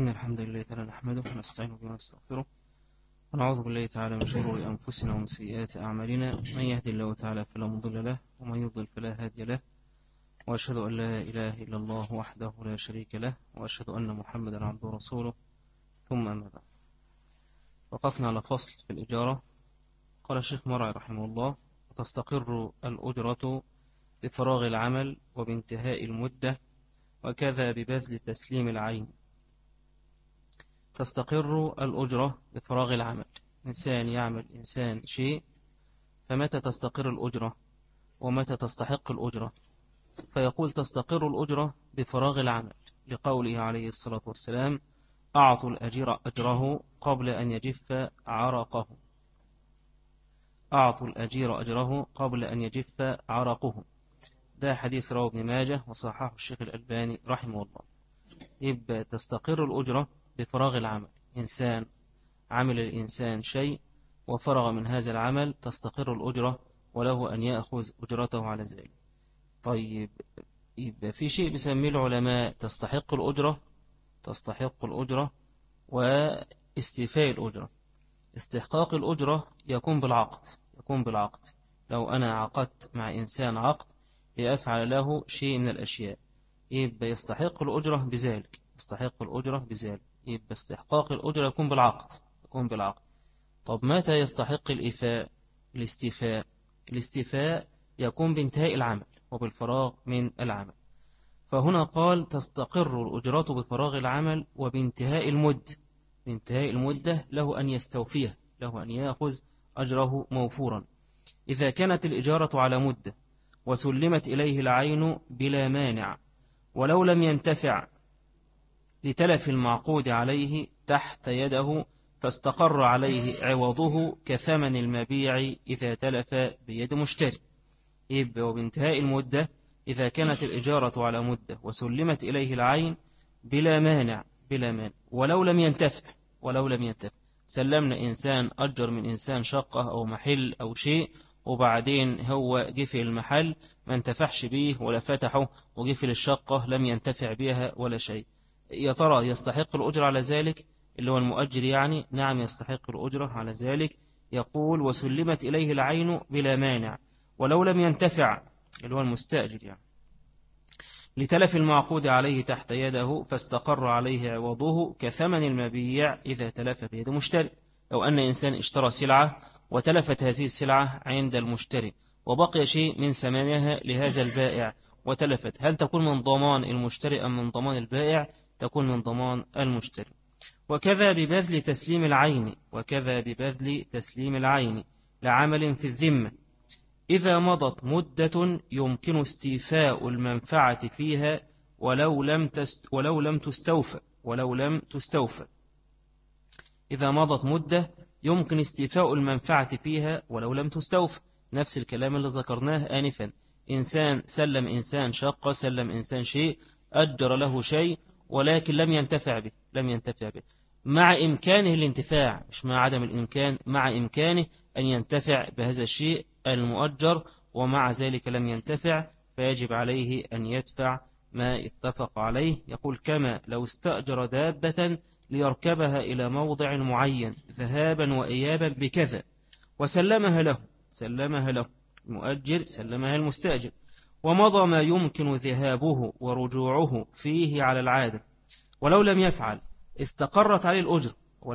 إن الحمد لله تعالى نحمده ونستعين به ونستغفره ونعوذ بالله تعالى من شرور أنفسنا ومن سيئات أعمالنا. من يهدي الله تعالى فلا مضل له ومن يضلل فلا هادي له، وأشهد أن لا إله إلا الله وحده لا شريك له، وأشهد أن محمدا عبده ورسوله. ثم أما بعد، وقفنا على فصل في الإجارة. قال الشيخ مرعي رحمه الله: وتستقر الأجرة بفراغ العمل وبانتهاء المدة، وكذا ببذل تسليم العين. تستقر الأجرة بفراغ العمل، إنسان يعمل إنسان شيء، فمتى تستقر الأجرة ومتى تستحق الأجرة؟ فيقول تستقر الأجرة بفراغ العمل، لقوله عليه الصلاة والسلام: أعطوا الأجير أجره قبل أن يجف عرقه. أعطوا الأجير أجره قبل أن يجف عرقه. ده حديث رواه ابن ماجه وصححه الشيخ الألباني رحمه الله. يبقى تستقر الأجرة بفراغ العمل، إنسان عمل الإنسان شيء وفرغ من هذا العمل، تستقر الأجرة وله أن يأخذ أجرته على ذلك. طيب، يبقى في شيء بيسميه العلماء تستحق الأجرة واستيفاء الأجرة. استحقاق الأجرة يكون بالعقد. لو أنا عقدت مع إنسان عقد لأفعل له شيء من الأشياء، يبقى يستحق الأجرة بذلك. يبقى استحقاق الأجرة يكون بالعقد. طب متى يستحق الاستيفاء يكون بانتهاء العمل وبالفراغ من العمل. فهنا قال تستقر الأجرة بفراغ العمل وبانتهاء المدة له أن يستوفيها، له أن يأخذ أجره موفورا. إذا كانت الإجارة على مدة وسلمت إليه العين بلا مانع، ولو لم ينتفع لتلف المعقود عليه تحت يده، فاستقر عليه عوضه كثمن المبيع إذا تلف بيد مشتري. يبقى وبانتهاء المدة، إذا كانت الإجارة على مدة وسلمت إليه العين بلا مانع ولو لم ينتفع. سلمنا إنسان أجر من إنسان شقة أو محل أو شيء، وبعدين هو جفل المحل ما انتفعش به ولا فتحه، وجفل الشقة لم ينتفع بها ولا شيء. يا ترى يستحق الأجر على ذلك؟ اللي هو المؤجر يعني. نعم، يستحق الأجر على ذلك. يقول وسلمت إليه العين بلا مانع ولو لم ينتفع، اللي هو المستأجر يعني، لتلف المعقود عليه تحت يده، فاستقر عليه عوضه كثمن المبيع إذا تلف بيد مشتري. لو أن إنسان اشترى سلعة وتلفت هذه السلعة عند المشتري وبقي شيء من ثمنها لهذا البائع وتلفت، هل تكون من ضمان المشتري أم من ضمان البائع؟ تكون من ضمان المشتري. وكذا ببذل تسليم العين لعمل في الذمة، إذا مضت مدة يمكن استيفاء المنفعة فيها ولو لم تستوفى. إذا مضت مدة يمكن استيفاء المنفعة فيها ولو لم تستوفى. نفس الكلام اللي ذكرناه آنفا. إنسان سلم إنسان شقة، سلم إنسان شيء، أجر له شيء ولكن لم ينتفع به، مع إمكانه الانتفاع، مش مع عدم الإمكان، مع إمكانه أن ينتفع بهذا الشيء المؤجر، ومع ذلك لم ينتفع، فيجب عليه أن يدفع ما اتفق عليه. يقول كما لو استأجر دابة ليركبها إلى موضع معين ذهابا وإيابا بكذا، وسلمها له المؤجر، سلمها المستأجر، ومضى ما يمكن ذهابه ورجوعه فيه على العادة، ولو لم يفعل استقرت عليه الأجر.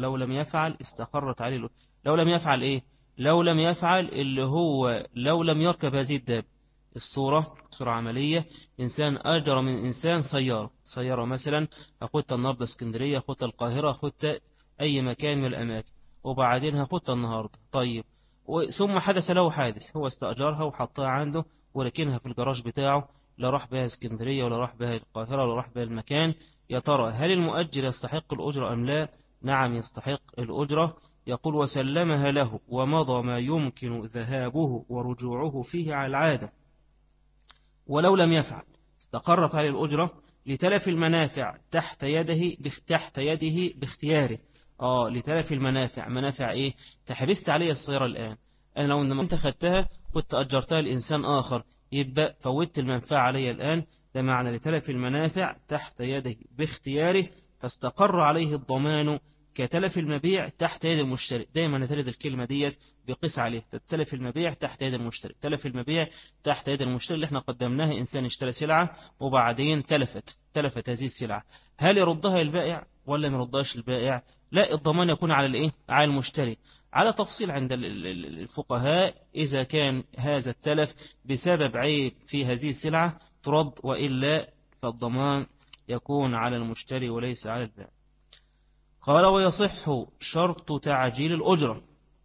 لو لم يفعل إيه؟ لو لم يفعل اللي هو لو لم يركب هذه الدابة. صورة عملية: إنسان أجر من إنسان سيارة مثلا، أخذت النهاردة اسكندرية، أخذت القاهرة، أخذت أي مكان من الأماكن، وبعدين أخذت النهاردة. طيب، ثم حدث له حادث، هو استأجرها وحطها عنده وركنها في الجراج بتاعه، لا راح بها اسكندرية ولا راح بها القاهرة ولا راح بها المكان. يا ترى هل المؤجر يستحق الأجرة أم لا؟ نعم، يستحق الأجرة. يقول وسلمها له ومضى ما يمكن ذهابه ورجوعه فيه على العادة، ولو لم يفعل استقرت عليه الأجرة لتلف المنافع تحت يده باختياره. لتلف المنافع. منافع إيه؟ تحبست عليه السيارة الآن، أنا لو أنت خدتها كنت أجرتها لإنسان آخر، يبقى فوت المنفعة علي الآن. ده معنى لتلف المنافع تحت يده باختياره، فاستقر عليه الضمان كتلف المبيع تحت يد المشتري. دايما ترد الكلمة ديت بقيس عليه، تلف المبيع تحت يد المشتري، تلف المبيع تحت يد المشتري اللي احنا قدمناها. إنسان اشترى سلعة وبعدين تلفت هذه السلعة، هل يردها البائع ولا ما يردهاش البائع؟ لا، الضمان يكون على الايه؟ على المشتري. على تفصيل عند الفقهاء، إذا كان هذا التلف بسبب عيب في هذه السلعة ترد، وإلا فالضمان يكون على المشتري وليس على البائع. قال ويصح شرط تعجيل الأجرة.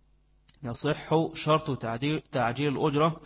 يصح شرط تعجيل الأجرة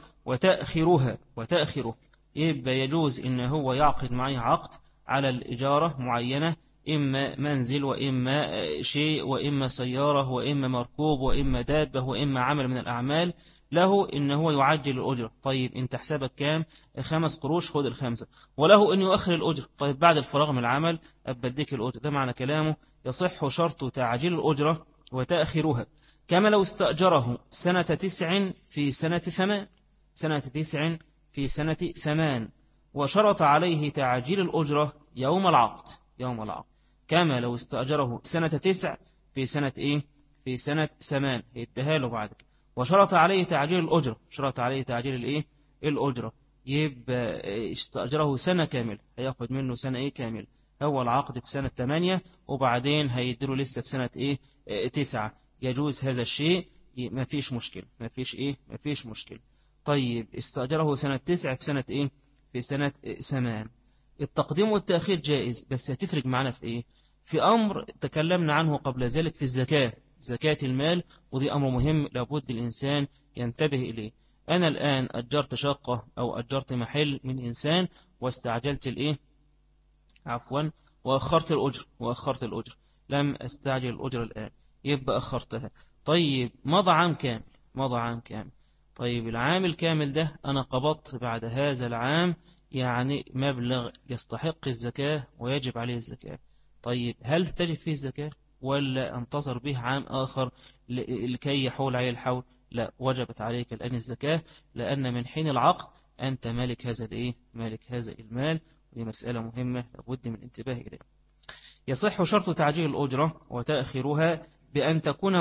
وتأخيره. يبقى يجوز إن هو يعقد معي عقد على الإجارة معينة، إما منزل وإما شيء وإما سيارة وإما مركوب وإما دابة وإما عمل من الأعمال، له إن هو يعجل الأجرة. طيب أنت حسابك كام؟ 5 قروش، خد ال5. وله أن يؤخر الأجرة، طيب بعد الفراغ من العمل أبديك الأجرة. ده معنى كلامه يصح شرط تعجيل الأجرة وتأخيرها، كما لو استأجره سنة 9 في سنة 8، سنة 9 في سنة 8 وشرط عليه تعجيل الأجرة يوم العقد، كما لو استأجره سنة 9 في سنة إيه؟ في سنة 8 يتهاله بعد، وشرط عليه تعجيل الأجرة، شرط عليه تعجيل الإيه؟ الأجرة. يبقى استأجره سنة كامل، هياخد منه سنة إيه كامل. هو العقد في سنة 8 وبعدين هيديله لسه في سنة إيه؟ 9. يجوز هذا الشيء، ما فيش مشكلة، ما فيش مشكلة. طيب استأجره سنة 9 في سنة إيه؟ في سنة 8. التقديم والتأخير جائز، بس هتفرق معنا في إيه؟ في أمر تكلمنا عنه قبل ذلك في الزكاة، زكاة المال، ودي أمر مهم لابد الإنسان ينتبه إليه. أنا الآن أجرت شقة أو أجرت محل من إنسان واستعجلت الإيه؟ عفوا، وأخرت الأجر، لم أستعجل الأجر الآن، يبقى أخرتها. طيب مضى عام كامل، طيب العام الكامل ده أنا قبضت بعد هذا العام يعني مبلغ يستحق الزكاة ويجب عليه الزكاة. طيب هل تجب فيه الزكاة ولا انتظر به عام آخر لكي يحول عليه الحول؟ لا، وجبت عليك الآن الزكاة، لأن من حين العقد أنت مالك هذا الإيه؟ مالك هذا المال. دي مسألة مهمة لابد من الانتباه إليها. يصح شرط تعجيل الأجرة وتأخيرها بأن تكون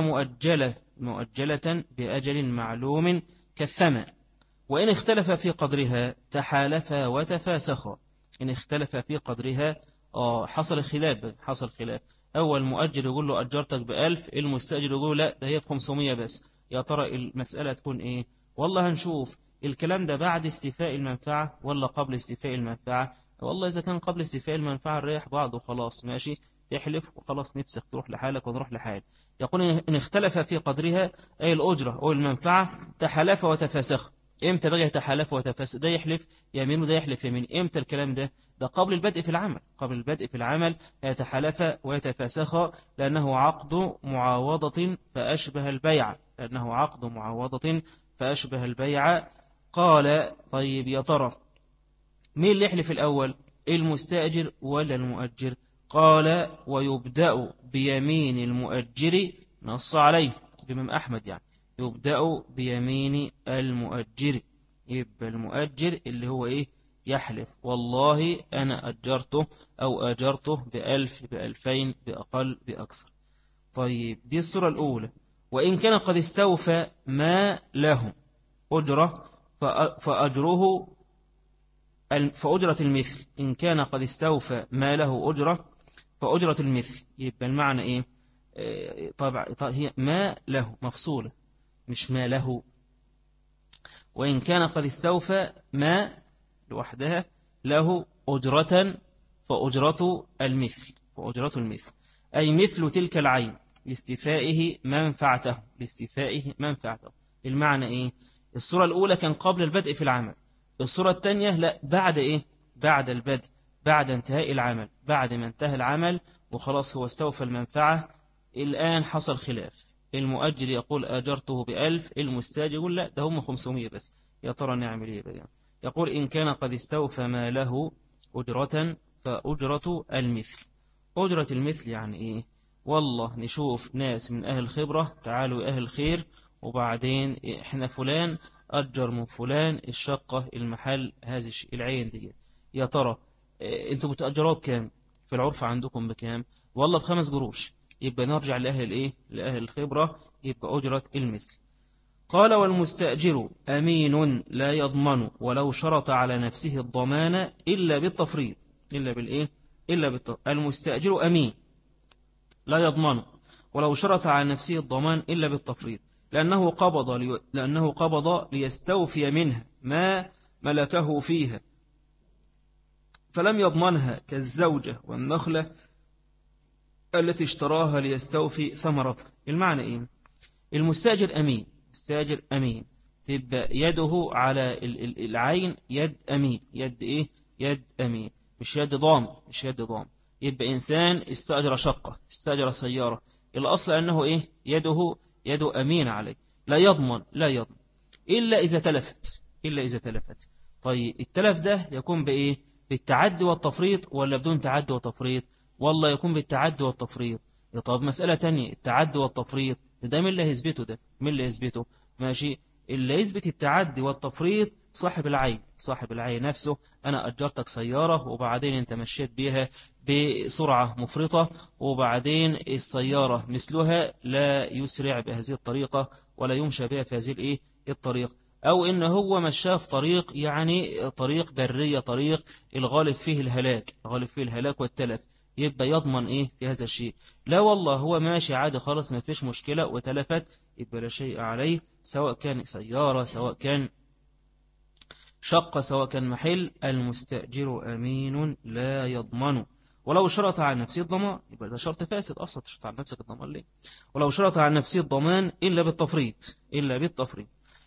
مؤجلة بأجل معلوم كالثمن، وإن اختلف في قدرها تحالفا وتفاسخا. إن اختلف في قدرها حصل خلاف. أول مؤجل يقول له أجرتك ب1000، المستأجر يقول لا ده هي ب500 بس. يا ترى المسألة تكون إيه؟ والله هنشوف الكلام ده بعد استيفاء المنفعة ولا قبل استيفاء المنفعة. والله إذا كان قبل استيفاء المنفعة نريح بعض وخلاص، ماشي، تحلف وخلاص، نفسك تروح لحالك ونروح لحال. يقول إن اختلف في قدرها أي الأجرة أو المنفعة تحالف وتفاسخ. إمتى بقى يتحالف وتفاسخ؟ ده يحلف يمين وده يحلف يمين. إمتى الكلام ده؟ ده قبل البدء في العمل يتحالف ويتفاسخ، لأنه عقد معاوضة فأشبه البيع. قال طيب يا ترى مين اللي يحلف الأول، المستأجر ولا المؤجر؟ قال ويبدأ بيمين المؤجر، نص عليه الإمام أحمد، يعني يبدأ بيمين المؤجر. يبقى المؤجر اللي هو إيه؟ يحلف والله أنا أجرته أو أجرته ب1000 ب2000 بأقل بأكثر. طيب دي الصورة الأولى. وإن كان قد استوفى ما له أجرة فأجرة المثل. إن كان قد استوفى ما له أجرة فأجرة المثل. يبقى المعنى إيه؟ طبعا هي ما له مفصولة مش ما له. وإن كان قد استوفى ما لوحدها له أجرة فأجرة المثل أي مثل تلك العين لاستيفائه منفعته. المعنى إيه؟ الصورة الأولى كان قبل البدء في العمل، الصورة الثانية لا، بعد إيه؟ بعد البدء، بعد انتهاء العمل، بعد ما انتهى العمل وخلاص هو استوفى المنفعة. الآن حصل خلاف، المؤجر يقول أجرته ب1000، المستاجر يقول لا ده هم 500 بس. يا ترى نعمل إيه بقى؟ يقول إن كان قد استوفى ما له أجرة فأجرة المثل. أجرة المثل يعني إيه؟ والله نشوف ناس من أهل الخبرة، تعالوا أهل الخير، وبعدين إحنا فلان أجر من فلان الشقة المحل هذه العين دي، يا ترى أنتوا بتأجروا بكام؟ في العرف عندكم بكام؟ والله ب5 قروش، يبقى نرجع لأهل الإيه؟ لأهل الخبرة، يبقى أجرة المثل. قال والمستأجر أمين لا يضمن ولو شرط على نفسه الضمان إلا بالتفريط. إلا بالإيه؟ إلا بالتفريط. المستأجر أمين لا يضمن ولو شرط على نفسه الضمان إلا بالتفريط، لأنه قبض ليستوفي منها ما ملكه فيها، فلم يضمنها كالزوجة والنخلة التي اشتراها ليستوفي ثمرتها. المعنى إيه؟ المستأجر أمين، مستأجر أمين، تبقى يده على العين يد أمين، يد إيه؟ يد أمين، مش يد ضام، مش يد ضام. يبقى إنسان استأجر شقة، استأجر سيارة، الأصل أنه إيه؟ يده أمين عليه، لا يضمن، لا يضمن إلا إذا تلفت، إلا إذا تلفت. طيب التلف ده يكون بإيه؟ بالتعدي والتفريط ولا بدون تعدي وتفريط؟ والله يكون بالتعدي والتفريط. طب مسألة تانية، التعدي والتفريط ده مين اللي هيثبته؟ ده مين اللي هيثبته؟ ماشي، اللي يثبت التعدي والتفريط صاحب العين، صاحب العين نفسه. أنا أجرتك سيارة وبعدين أنت مشيت بيها بسرعة مفرطة، وبعدين السيارة مثلها لا يسرع بهذه الطريقة ولا يمشى بها في هذه الإيه؟ الطريق. أو إن هو مشاه في طريق، يعني طريق برية، طريق الغالب فيه الهلاك، الغالب فيه الهلاك والتلف، يبقى يضمن إيه في هذا الشيء؟ لا والله هو ماشي عادي خالص ما فيش مشكلة وتلفت، يبقى لا شيء عليه، سواء كان سيارة، سواء كان شقة، سواء كان محل. المستأجر أمين لا يضمن ولو شرط على نفسه الضمان، يبقى ده شرط فاسد أصلا، تشرط على نفسك الضمان ليه؟ ولو شرط على نفسه الضمان إلا بالتفريط، إلا بالتفريط،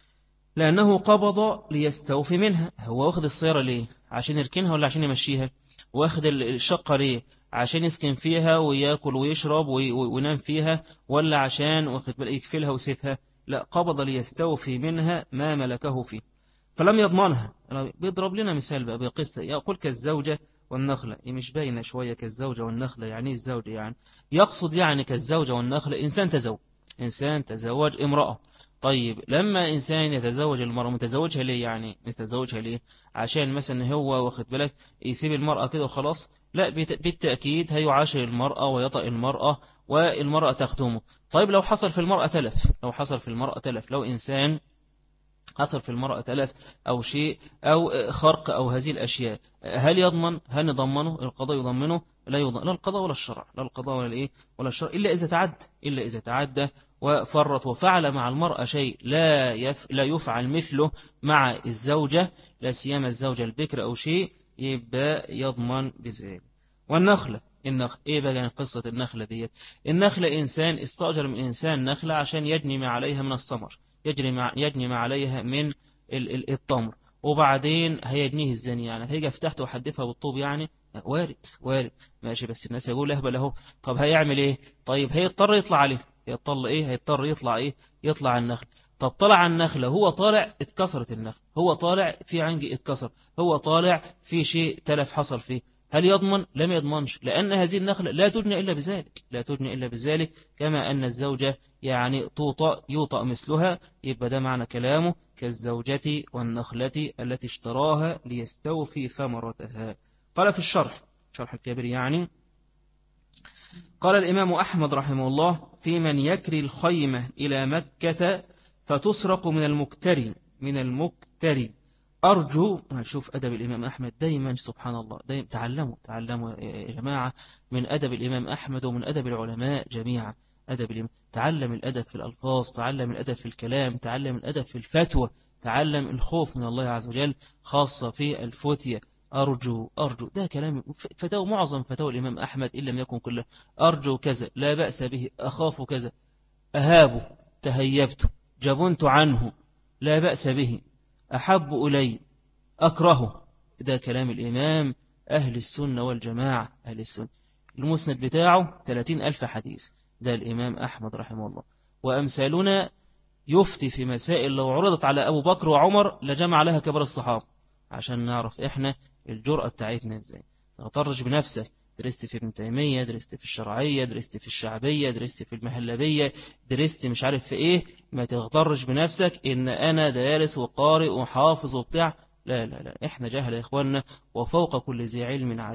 لأنه قبض ليستوفي منها. هو واخد السيارة ليه؟ عشان يركنها ولا عشان يمشيها؟ واخد الشقة ليه؟ عشان يسكن فيها ويأكل ويشرب وينام فيها، ولا عشان واخد بالك يكفلها ويسيبها؟ لا، قبض ليستوفي منها ما ملكه فيه، فلم يضمنها. بيضرب لنا مثال بقى بقصة، يقول كالزوجة والنخلة. مش باينة شوية كالزوجة والنخلة يعني الزوجة، يعني يقصد يعني كالزوجة والنخلة إنسان تزوج، إنسان تزوج امرأة. طيب لما إنسان يتزوج المرأة، متزوجها ليه؟ يعني متزوجها ليه؟ عشان مثلا هو واخد بالك يسيب المرأة كده وخلاص؟ لا، بالتأكيد هيعاشر المرأة ويطأ المرأة والمرأة تخدمه. طيب لو حصل في المرأة تلف، لو حصل في المرأة تلف، لو إنسان حصل في المرأة تلف أو شيء أو خرق أو هذه الأشياء، هل يضمن؟ هل نضمنه؟ القضاء يضمنه؟ لا يضمن، لا القضاء ولا الشرع، لا القضاء ولا الإيه ولا الشرع، إلا إذا تعدى، إلا إذا تعدى وفرط وفعل مع المرأة شيء لا يفعل مثله مع الزوجة، لا سيما الزوجة البكر أو شيء، يبقى يضمن بذلك. والنخلة، النخل إيه بقى يعني قصة النخلة دي؟ النخلة إنسان استأجر من إنسان نخلة عشان يجني ما عليها من الثمر، يجني ما عليها من التمر، وبعدين هيجنيه الزاني، يعني هيجي فتحته وحدفها بالطوب يعني؟ وارد، وارد، ماشي، بس الناس يقول اهبل اهو. طب هيعمل ايه؟ طيب هيضطر يطلع عليه، هيضطر ايه؟ هيضطر يطلع ايه؟ يطلع على النخل. طب طلع على النخلة، هو طالع اتكسرت النخل، هو طالع في عنج اتكسر، هو طالع في شيء تلف حصل فيه، هل يضمن؟ لم يضمنش، لأن هذه النخلة لا تجني إلا بذلك، لا تجني إلا بذلك، كما أن الزوجة يعني يوطأ مثلها. يبقى ده معنى كلامه كالزوجة والنخلة التي اشتراها ليستوفي ثمرتها. قال في الشرح، شرح الكبير يعني، قال الإمام أحمد رحمه الله في من يكري الخيمة إلى مكة فتسرق من المكتري، من المكتري. أرجو، شوف أدب الإمام أحمد دايما، سبحان الله، دايما تعلموا يا جماعة من أدب الإمام أحمد ومن أدب العلماء جميعا. أدب الإمام، تعلم الأدب في الألفاظ، تعلم الأدب في الكلام، تعلم الأدب في الفتوى، تعلم الخوف من الله عز وجل خاصة في الفتية. أرجو، أرجو، ده كلام فتاوى، معظم فتاوى الإمام أحمد إن لم يكن كله. أرجو كذا، لا بأس به، أخاف كذا، أهاب، تهيبت، جبنت عنه، لا بأس به، أحب إلي، أكرهه. ده كلام الإمام أهل السنة والجماعة، أهل السنة. المسند بتاعه 30,000 حديث، ده الإمام أحمد رحمه الله. وأمثالنا يفتي في مسائل لو عرضت على أبو بكر وعمر لجمع لها كبار الصحابة، عشان نعرف إحنا الجرأة بتاعتنا إزاي. تغترج بنفسك، درست في ابن تيمية، درست في الشرعية، درست في الشعبية، درست في المهلبية، درست مش عارف في إيه، ما تغترج بنفسك إن أنا دارس وقارئ وحافظ وبتاع. لا لا لا، إحنا جاهل يا إخواننا، وفوق كل ذي علم عليم.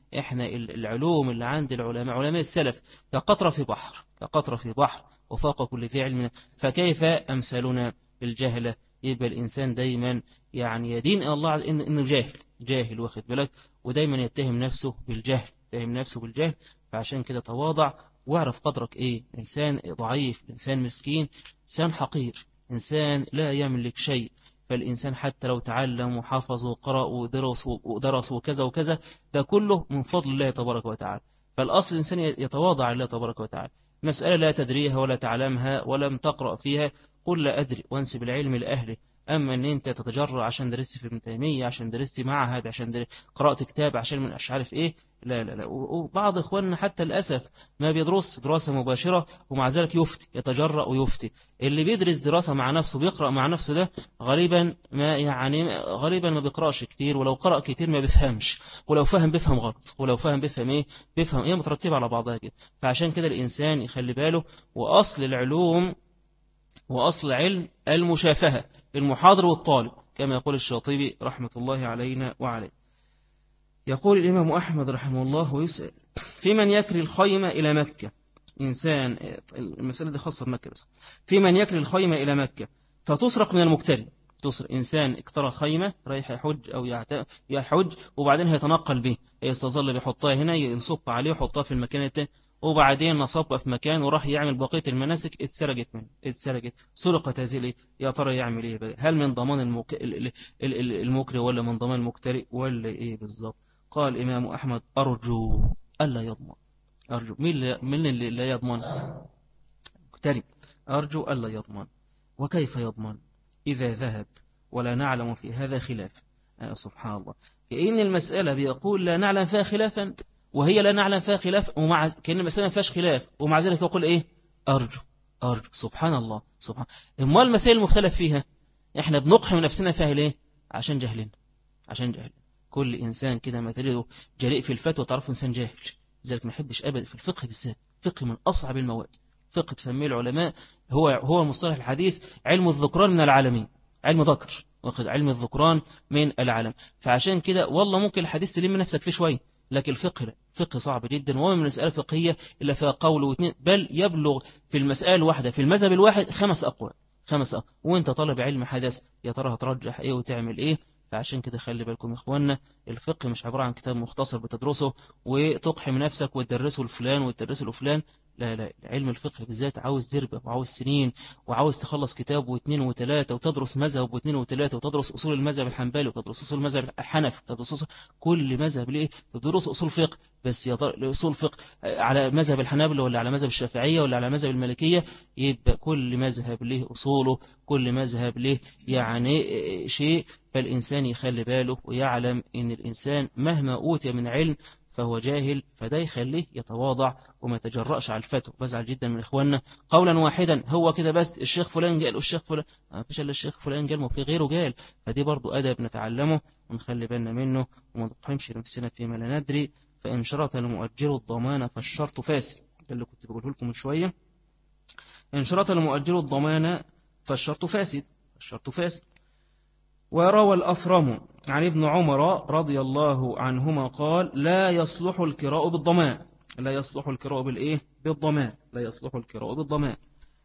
إحنا العلوم اللي عند العلماء علماء السلف كقطرة في بحر، كقطرة في بحر وفوق كل ذي علم، فكيف أمثالنا الجهلة؟ يبقى الإنسان دايما يعني يدين الله إنه جاهل، جاهل واخد بالك، ودايما يتهم نفسه بالجهل، يتهم نفسه بالجهل. فعشان كده تواضع واعرف قدرك إيه. إنسان ضعيف، إنسان مسكين، إنسان حقير، إنسان لا يملك شيء. فالإنسان حتى لو تعلم وحفظ وقرأ ودرس وكذا وكذا، ده كله من فضل الله تبارك وتعالى. فالأصل الإنسان يتواضع لله تبارك وتعالى. مسألة لا تدريها ولا تعلمها ولم تقرأ فيها، قل لا أدري وانسب العلم لأهله. أما أن أنت تتجرأ عشان درست في ابن تيمية، عشان درست معهد، عشان قرأت كتاب، عشان من مش عارف إيه، لا لا لا. وبعض إخواننا حتى للأسف ما بيدرس دراسة مباشرة ومع ذلك يفتي، يتجرأ ويفتي. اللي بيدرس دراسة مع نفسه بيقرأ مع نفسه ده غالبا ما يعني غالبا ما بيقرأش كتير، ولو قرأ كتير ما بيفهمش، ولو فهم بيفهم غلط، ولو فهم بيفهم إيه، بيفهم إيه مترتبة على بعضها كده. فعشان كده الإنسان يخلي باله. وأصل العلوم وأصل علم المشافهة، المحاضر والطالب، كما يقول الشاطبي رحمة الله علينا وعليه. يقول الإمام أحمد رحمه الله ويسأل في من يكري الخيمة إلى مكة. إنسان، المسألة دي خاصة بمكة بس، في من يكري الخيمة إلى مكة فتسرق من المكتري. تسرق إنسان اكترى خيمة رايح يحج أو يحج، وبعدين هيتنقل به، يستظل بيحطها هنا، ينصب عليه ويحطها في المكان التاني، وبعدين نصبها في مكان وراح يعمل بقية المناسك، اتسرقت منه، اتسرقت، سرقت هذه. يا ترى يعمل ايه بقى؟ هل من ضمان المكري ولا من ضمان المكتري ولا ايه بالظبط؟ قال الإمام أحمد أرجو ألا يضمن. أرجو من اللي لا يضمن؟ مكتري. أرجو ألا يضمن. وكيف يضمن إذا ذهب ولا نعلم في هذا خلاف؟ سبحان الله، كأن المسألة بيقول لا نعلم فيها خلافا، وهي لا نعلم فيها خلاف، ومع كأن المسألة ما فيهاش خلاف، ومع ذلك يقول إيه؟ أرجو. أرجو. سبحان الله، سبحان. إما المسائل المختلف فيها إحنا بنقحم نفسنا فيها ليه؟ عشان جهلنا، عشان جهل. كل إنسان كده ما تجده جريء في الفتوى تعرفه إنسان جاهل. لذلك ما يحبش أبدا في الفقه بالذات، فقه من أصعب المواد. فقه بسميه العلماء هو مصطلح الحديث علم الذكران من العالمين، علم ذكر، واخد علم الذكران من العالم. فعشان كده والله ممكن الحديث تلم نفسك فيه شوية، لكن الفقه لا، فقه صعب جدا، وهو من مسألة فقهية إلا فيها قول واثنين، بل يبلغ في المسألة الواحدة في المذهب الواحد 5 أقوال، 5 أقوال. وانت طالب علم حدث يا ترى هترجح ايه وتعمل ايه؟ فعشان كده خلي بالكم يا اخوانا، الفقه مش عبارة عن كتاب مختصر بتدرسه وتقحم نفسك وتدرسه لفلان وتدرسه لفلان. لا لا، علم الفقه بالذات عاوز دربة وعاوز سنين، وعاوز تخلص كتاب واثنين وثلاثة، وتدرس مذهب واثنين وثلاثة، وتدرس أصول المذهب الحنبلي، وتدرس أصول المذهب الحنفي، وتدرس أصول كل مذهب ليه، تدرس أصول فقه. بس يا ترى أصول فقه على مذهب الحنابلة ولا على مذهب الشافعية ولا على مذهب المالكية؟ يبقى كل مذهب له أصوله، كل مذهب له يعني شيء. فالإنسان يخلي باله ويعلم إن الإنسان مهما أوتي من علم فهو جاهل، فده يخليه يتواضع وما يتجرأش على الفتوى. بزعل جدا من إخواننا قولا واحدا، هو كده بس الشيخ فلان قال والشيخ فلان، ما فيش إلا الشيخ فلان قال، ما في غيره قال. فدي برضو أدب نتعلمه ونخلي بالنا منه، وما نقحمش نفسنا فيما لا ندري. فإن شرط المؤجر الضمان فالشرط فاسد، ده اللي كنت بقوله لكم من شوية. إن شرط المؤجر الضمان فالشرط فاسد، الشرط فاسد. وروى الأثرم عن ابن عمر رضي الله عنهما قال لا يصلح الكراء بالضمان، لا يصلح الكراء بالإيه؟ بالضمان، لا يصلح الكراء بالضمان.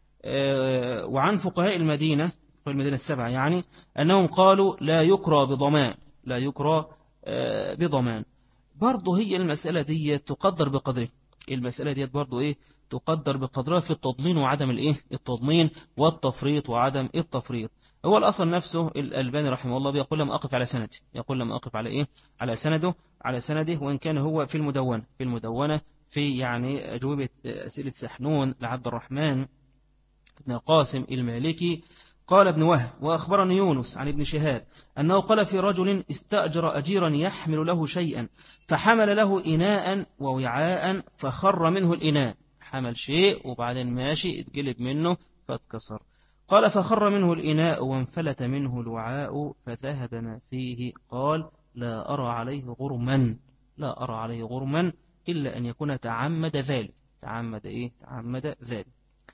وعن فقهاء المدينة، المدينة السبعة يعني، أنهم قالوا لا يكرى بضمان، لا يكرى بضمان. برضه هي المسألة دي تقدر بقدره، المسألة دي برضه إيه؟ تقدر بقدرها في التضمين وعدم الإيه؟ التضمين، والتفريط وعدم التفريط. هو الأصل نفسه الألباني رحمه الله بيقول لم أقف على سنده، يقول لم أقف على إيه؟ على سنده، على سنده، وإن كان هو في المدونة، في المدونة في يعني أجوبة أسئلة سحنون لعبد الرحمن بن قاسم المالكي. قال ابن وهب وأخبرني يونس عن ابن شهاب أنه قال في رجل استأجر أجيرا يحمل له شيئا، فحمل له إناء ووعاء فخر منه الإناء، حمل شيء وبعدين ماشي اتقلب منه فاتكسر. قال فخر منه الإناء وانفلت منه الوعاء فذهب ما فيه. قال لا أرى عليه غرما، لا أرى عليه غرما إلا أن يكون تعمد ذلك. تعمد إيه؟ تعمد ذلك.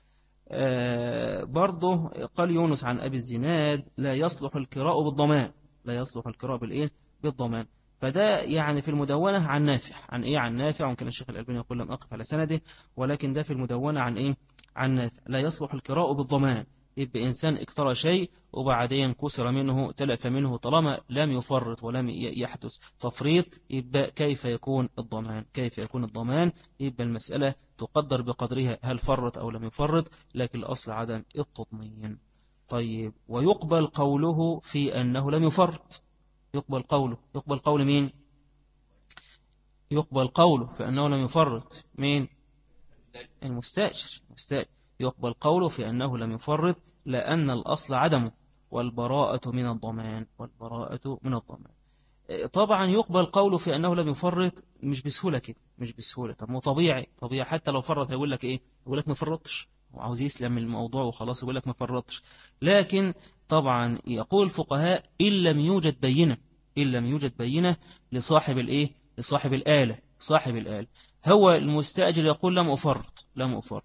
برضه قال يونس عن أبي الزناد لا يصلح الكراء بالضمان، لا يصلح الكراء بالإيه؟ بالضمان. فده يعني في المدونة عن نافع. عن إيه؟ عن نافع. ممكن الشيخ الألباني يقول لم أقف على سنده، ولكن ده في المدونة عن إيه؟ عن نافع. لا يصلح القراء بالضمان. يبقى إنسان اقترى شيء وبعدين كسر منه تلف منه، طالما لم يفرط ولم يحدث تفريط، يبقى كيف يكون الضمان؟ كيف يكون الضمان؟ يبقى المسألة تقدر بقدرها، هل فرط أو لم يفرط، لكن الأصل عدم التضمين. طيب، ويقبل قوله في أنه لم يفرط. يقبل قوله. يقبل قول مين؟ يقبل قوله في أنه لم يفرط مين؟ المستأجر. يقبل قوله في أنه لم يفرط، لأن الأصل عدمه، والبراءة من الضمان. والبراءة من الضمان. طبعا يقبل قوله في أنه لم يفرط مش بسهولة كده، مش بسهولة. طب مو طبيعي حتى لو فرط هيقول لك إيه؟ يقول لك ما فرطش، وعاوز يسلم من الموضوع وخلاص يقول لك ما فرطش. لكن طبعا يقول الفقهاء إن لم يوجد بينة، إن لم يوجد بينة لصاحب الإيه؟ لصاحب الآلة. صاحب الآلة هو المستأجر يقول لم أفرط، لم أفرط،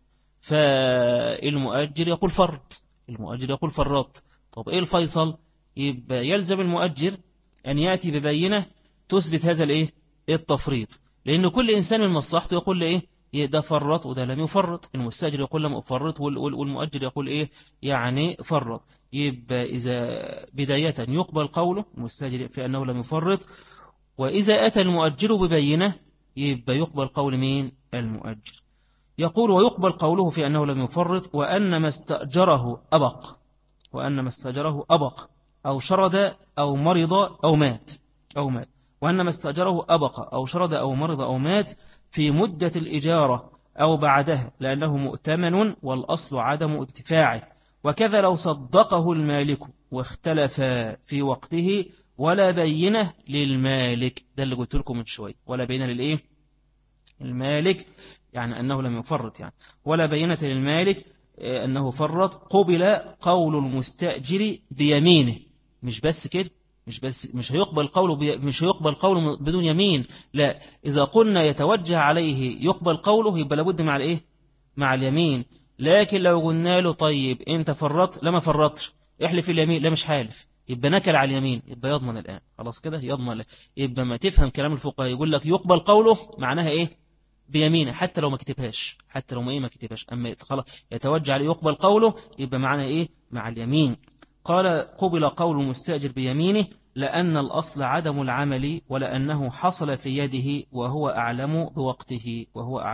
فالمؤجر يقول فرط، المؤجر يقول فرط. طب إيه الفيصل؟ يبقى يلزم المؤجر أن يأتي ببينة تثبت هذا الإيه؟ التفريط. لأن كل إنسان من مصلحته يقول لإيه؟ ده فرط وده لم يفرط. المستأجر يقول لم أفرط، والمؤجر يقول إيه؟ يعني فرط. يبقى إذا بداية يقبل قوله المستأجر في أنه لم يفرط، وإذا أتى المؤجر ببينة يبقى يقبل قول مين؟ المؤجر. يقول ويقبل قوله في أنه لم يفرط وأن ما استأجره أبق، وأن ما استأجره أبق أو شرد أو مرض أو مات، وأن ما استأجره أبق أو شرد أو مرض أو مات في مدة الإجارة أو بعدها، لأنه مؤتمن والأصل عدم انتفاعه. وكذا لو صدقه المالك واختلف في وقته ولا بينة للمالك. ده اللي قلت لكم من شوي، ولا بينة للإيه؟ المالك، يعني أنه لم يفرط يعني. ولا بينة للمالك أنه فرط، قبل قول المستأجر بيمينه. مش بس كده، مش هيقبل قوله بدون يمين. لا، إذا قلنا يتوجه عليه يقبل قوله يبقى لابد مع الإيه؟ مع اليمين. لكن لو قلنا له طيب أنت فرطت، لما فرطش، احلف اليمين، لا مش حالف، يبقى نكل على اليمين، يبقى يضمن الآن. خلاص كده يضمن. يبقى ما تفهم كلام الفقهاء يقول لك يقبل قوله معناها إيه؟ بيمينه، حتى لو ما كتبهاش، حتى لو ما كتبهاش. أما خلاص يتوجه عليه يقبل قوله يبقى معنى إيه؟ مع اليمين. قال قبل قول المستأجر بيمينه لأن الأصل عدم العمل، ولأنه حصل في يده وهو أعلم بوقته،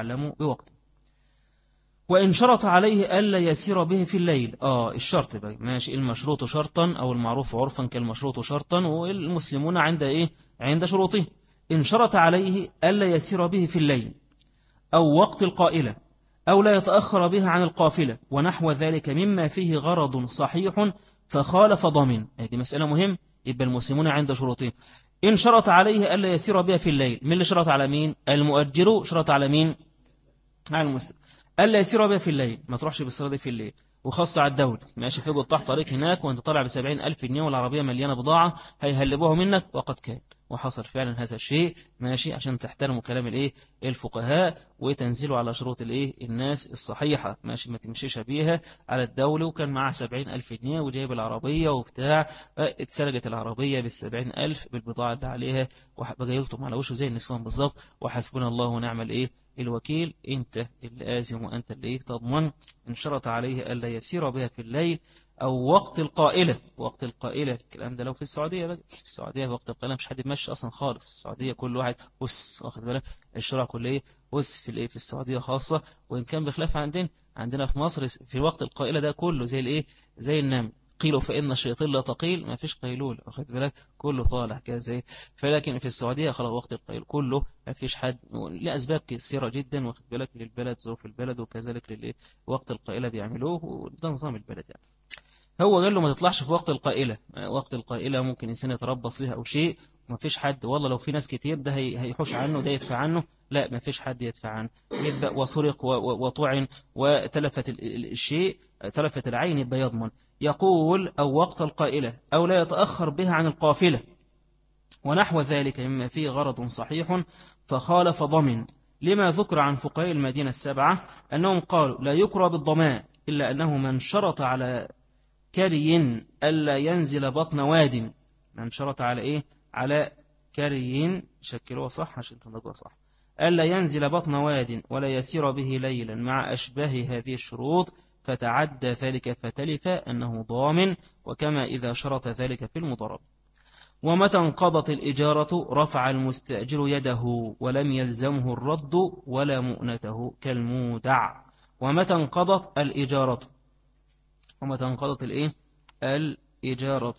وإن شرط عليه ألا يسير به في الليل. الشرط بقى ماشي، المشروط شرطا أو المعروف عرفا كالمشروط شرطا، والمسلمون عند إيه؟ عند شروطه. إن شرط عليه ألا يسير به في الليل أو وقت القائلة أو لا يتأخر بها عن القافلة ونحو ذلك مما فيه غرض صحيح فخالف ضمن. هذه مسألة مهم. يبقى المسلمون عند شروطين. إن شرط عليه ألا يسير بها في الليل، من اللي شرط على مين؟ المؤجر شرط على مين؟ على المسلم. ألا يسير بها في الليل، ما تروحش بالصلاة دي في الليل، وخاصة على الدولة ماشي في قطاع طريق هناك وانت طالع ب70,000 جنيه والعربية مليانة بضاعة هيهلبوها منك، وقد كان وحصل فعلا هذا الشيء ماشي. عشان تحترموا كلام الفقهاء وتنزلوا على شروط الناس الصحيحة ماشي، ما تمشيش بيها على الدولة. وكان معاه 70,000 جنيه وجايب العربية وبتاع، اتسرقت العربية بال70,000 بالبضاعة اللي عليها، وبقيلتم على وشه زي النسوان بالظبط. وحسبنا الله ونعم الوكيل. انت اللي آزم وانت اللي تضمن. ان شرط عليه ألا يسير بها في الليل أو وقت القائلة. وقت القائلة الكلام ده لو في السعودية بقى. في السعودية وقت القائلة مش حد يمشي أصلا خالص. في السعودية كل واحد واخد بالك الشرع كله في السعودية خاصة، وإن كان بخلاف عندنا في مصر في وقت القائلة ده كله زي زي النمل. قيلوا فإن الشيطان لا تقيل، ما فيش قيلول واخد بالك، كله طالع كده زي. فلكن في السعودية خلاص وقت القيل كله ما فيش حد، لأسباب كثيرة جدا واخد بالك، للبلد ظروف البلد، وكذلك وقت القائلة بيعملوه، وده نظام البلد يعني. هو قال له ما تطلعش في وقت القائلة. وقت القائلة ممكن إنسان يتربص لها أو شيء، ما فيش حد. والله لو في ناس كتير ده هيحوش عنه، ده يدفع عنه. لا، ما فيش حد يدفع عنه. يبقى وسرق وطعن وتلفت الشيء، تلفت العين، يبقى يضمن. يقول أو وقت القائلة أو لا يتأخر بها عن القافلة ونحو ذلك مما فيه غرض صحيح فخالف ضمن. لما ذكر عن فقهاء المدينة السبعة أنهم قالوا لا يكرى بالضمان إلا أنه من شرط على كري ألا ينزل بطن واد. من شرط على إيه؟ على كري، شكلوها صح عشان تنطقوها صح، ألا ينزل بطن واد ولا يسير به ليلا مع أشباه هذه الشروط، فتعدى ذلك فتلف أنه ضامن، وكما إذا شرط ذلك في المضارب. ومتى انقضت الإجارة رفع المستأجر يده ولم يلزمه الرد ولا مؤنته كالمودع. ومتى انقضت الإجارة، ومتى انقضت الإيه؟ الإجارة،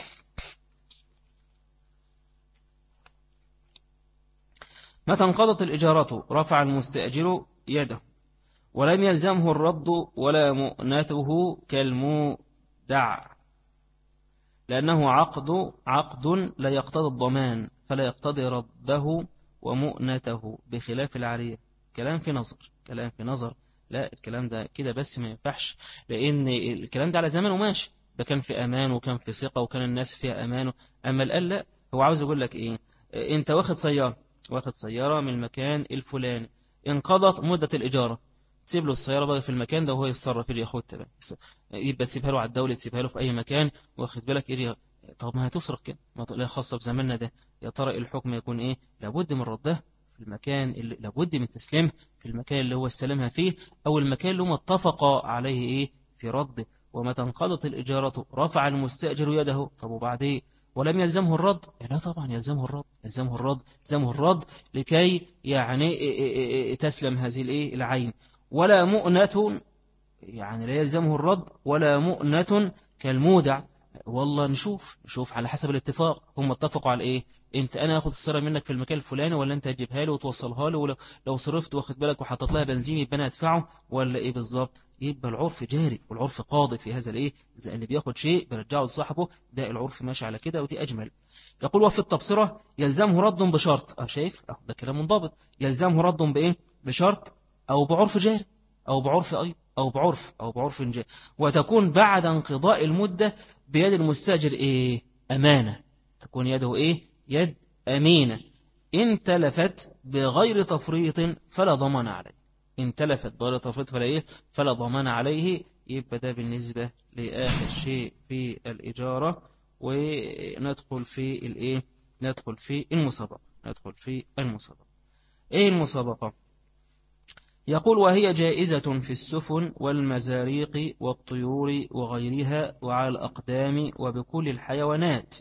متى انقضت الإجارة رفع المستأجر يده ولم يلزمه الرد ولا مؤنته كالمودع، لأنه عقد لا يقتضي الضمان فلا يقتضي رده ومؤنته بخلاف العارية. كلام في نظر، كلام في نظر، لا الكلام ده كده بس ما ينفعش، لأن الكلام ده على زمن وماشي، ده كان في أمان وكان في ثقة وكان الناس فيها أمان. أما الآن لا، هو عاوز يقول لك إيه؟ أنت واخد سيارة، واخد سيارة من المكان الفلاني، انقضت مدة الإجارة، تسيب له السيارة بقى في المكان ده وهو يتصرف يجي ياخدها بقى، يبقى تسيبها له على الدولة، تسيبها له في أي مكان، واخد بالك إيه؟ طب ما هتصرف كده، ما لا خاصة بزماننا ده. يا ترى الحكم يكون إيه؟ لابد من ردها في المكان اللي لابد من تسليمها في المكان اللي هو استلمها فيه، أو المكان اللي هم اتفقوا عليه إيه في رده. ومتى انقضت الإجارة رفع المستأجر يده. طب وبعدين ولم يلزمه الرد؟ لا طبعا يلزمه الرد، يلزمه الرد، يلزمه الرد لكي يعني تسلم هذه الإيه العين. ولا مؤنة، يعني لا يلزمه الرد ولا مؤنة كالمودع. والله نشوف على حسب الاتفاق، هم اتفقوا على ايه؟ انا اخد السيارة منك في المكان الفلاني، ولا انت هتجيبها لي وتوصلها لي، ولو صرفت واخد بالك وحطت لها بنزين يبقى انا ادفعه، ولا ايه بالظبط؟ يبقى العرف جاري والعرف قاضي في هذا الايه، زي اللي بياخد شيء بيرجعه لصاحبه، ده العرف ماشي على كده ودي اجمل. يقول وفي التبصرة يلزمه رد بشرط، شايف ده كلام منضبط، يلزمه رد بايه؟ بشرط او بعرف جاري، او بعرف ايضا، أو بعرف جاء، وتكون بعد انقضاء المدة بيد المستأجر إيه؟ أمانة، تكون يده إيه؟ يد أمينة. إن تلفت بغير تفريط فلا ضمان عليه، إن تلفت بغير تفريط فلا إيه؟ فلا ضمان عليه. يبقى ده بالنسبة لآخر شيء في الإجارة. وندخل في الإيه؟ ندخل في المسابقة، ندخل في المسابقة. إيه المسابقة؟ يقول وهي جائزة في السفن والمزاريق والطيور وغيرها وعلى الأقدام وبكل الحيوانات.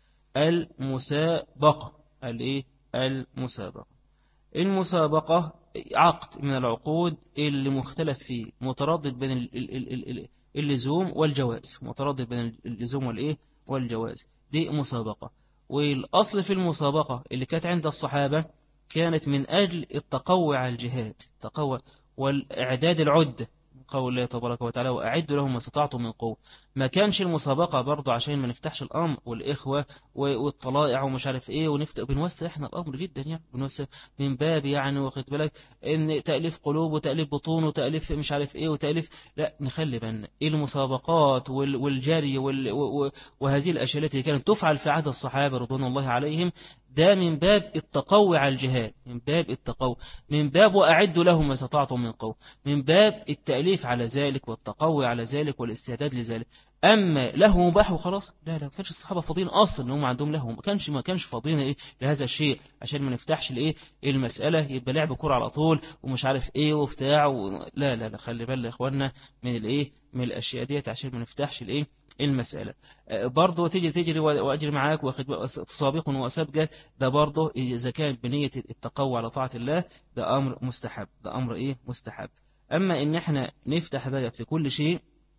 المسابقة، المسابقة، المسابقة عقد من العقود اللي مختلف فيه، متردد بين اللزوم والجواز، متردد بين اللزوم والجواز، دي مسابقة. والأصل في المسابقة اللي كانت عند الصحابة كانت من أجل التقوى على الجهاد، تقوى والإعداد العدة، قول الله تبارك وتعالى وأعدوا لهم ما استطعتم من قوة. ما كانش المسابقة برضو عشان ما نفتحش الأمر والإخوة والطلائع ومش عارف إيه ونفتح بنوسع إحنا الأمر جدا، يعني بنوسع من باب يعني واخد بالك إن تأليف قلوب وتأليف بطون وتأليف مش عارف إيه وتأليف، لا نخلي بالنا المسابقات والجري وهذه الأشياء التي كانت تفعل في عهد الصحابة رضوان الله عليهم، ده من باب التقوي على الجهاد، من باب التقوي، من باب وأعدوا لهم ما استطعتم من قوة، من باب التأليف على ذلك والتقوي على ذلك والاستعداد لذلك. أما له مباح وخلاص، لا ما كانش الصحابة فاضيين أصلا، إنهم عندهم له ما كانش فاضيين إيه لهذا الشيء، عشان ما نفتحش الإيه المسألة يبقى لعب كرة على طول ومش عارف إيه وبتاع لا خلي بالله يا إخواننا من الإيه من الأشياء ديت عشان ما نفتحش الإيه المسألة. برضه تجري وأجري معاك تسابق وأسابق، ده برضه إذا كان بنية التقوى على طاعة الله ده أمر مستحب، ده أمر إيه مستحب. أما إن إحنا نفتح بقى في كل شيء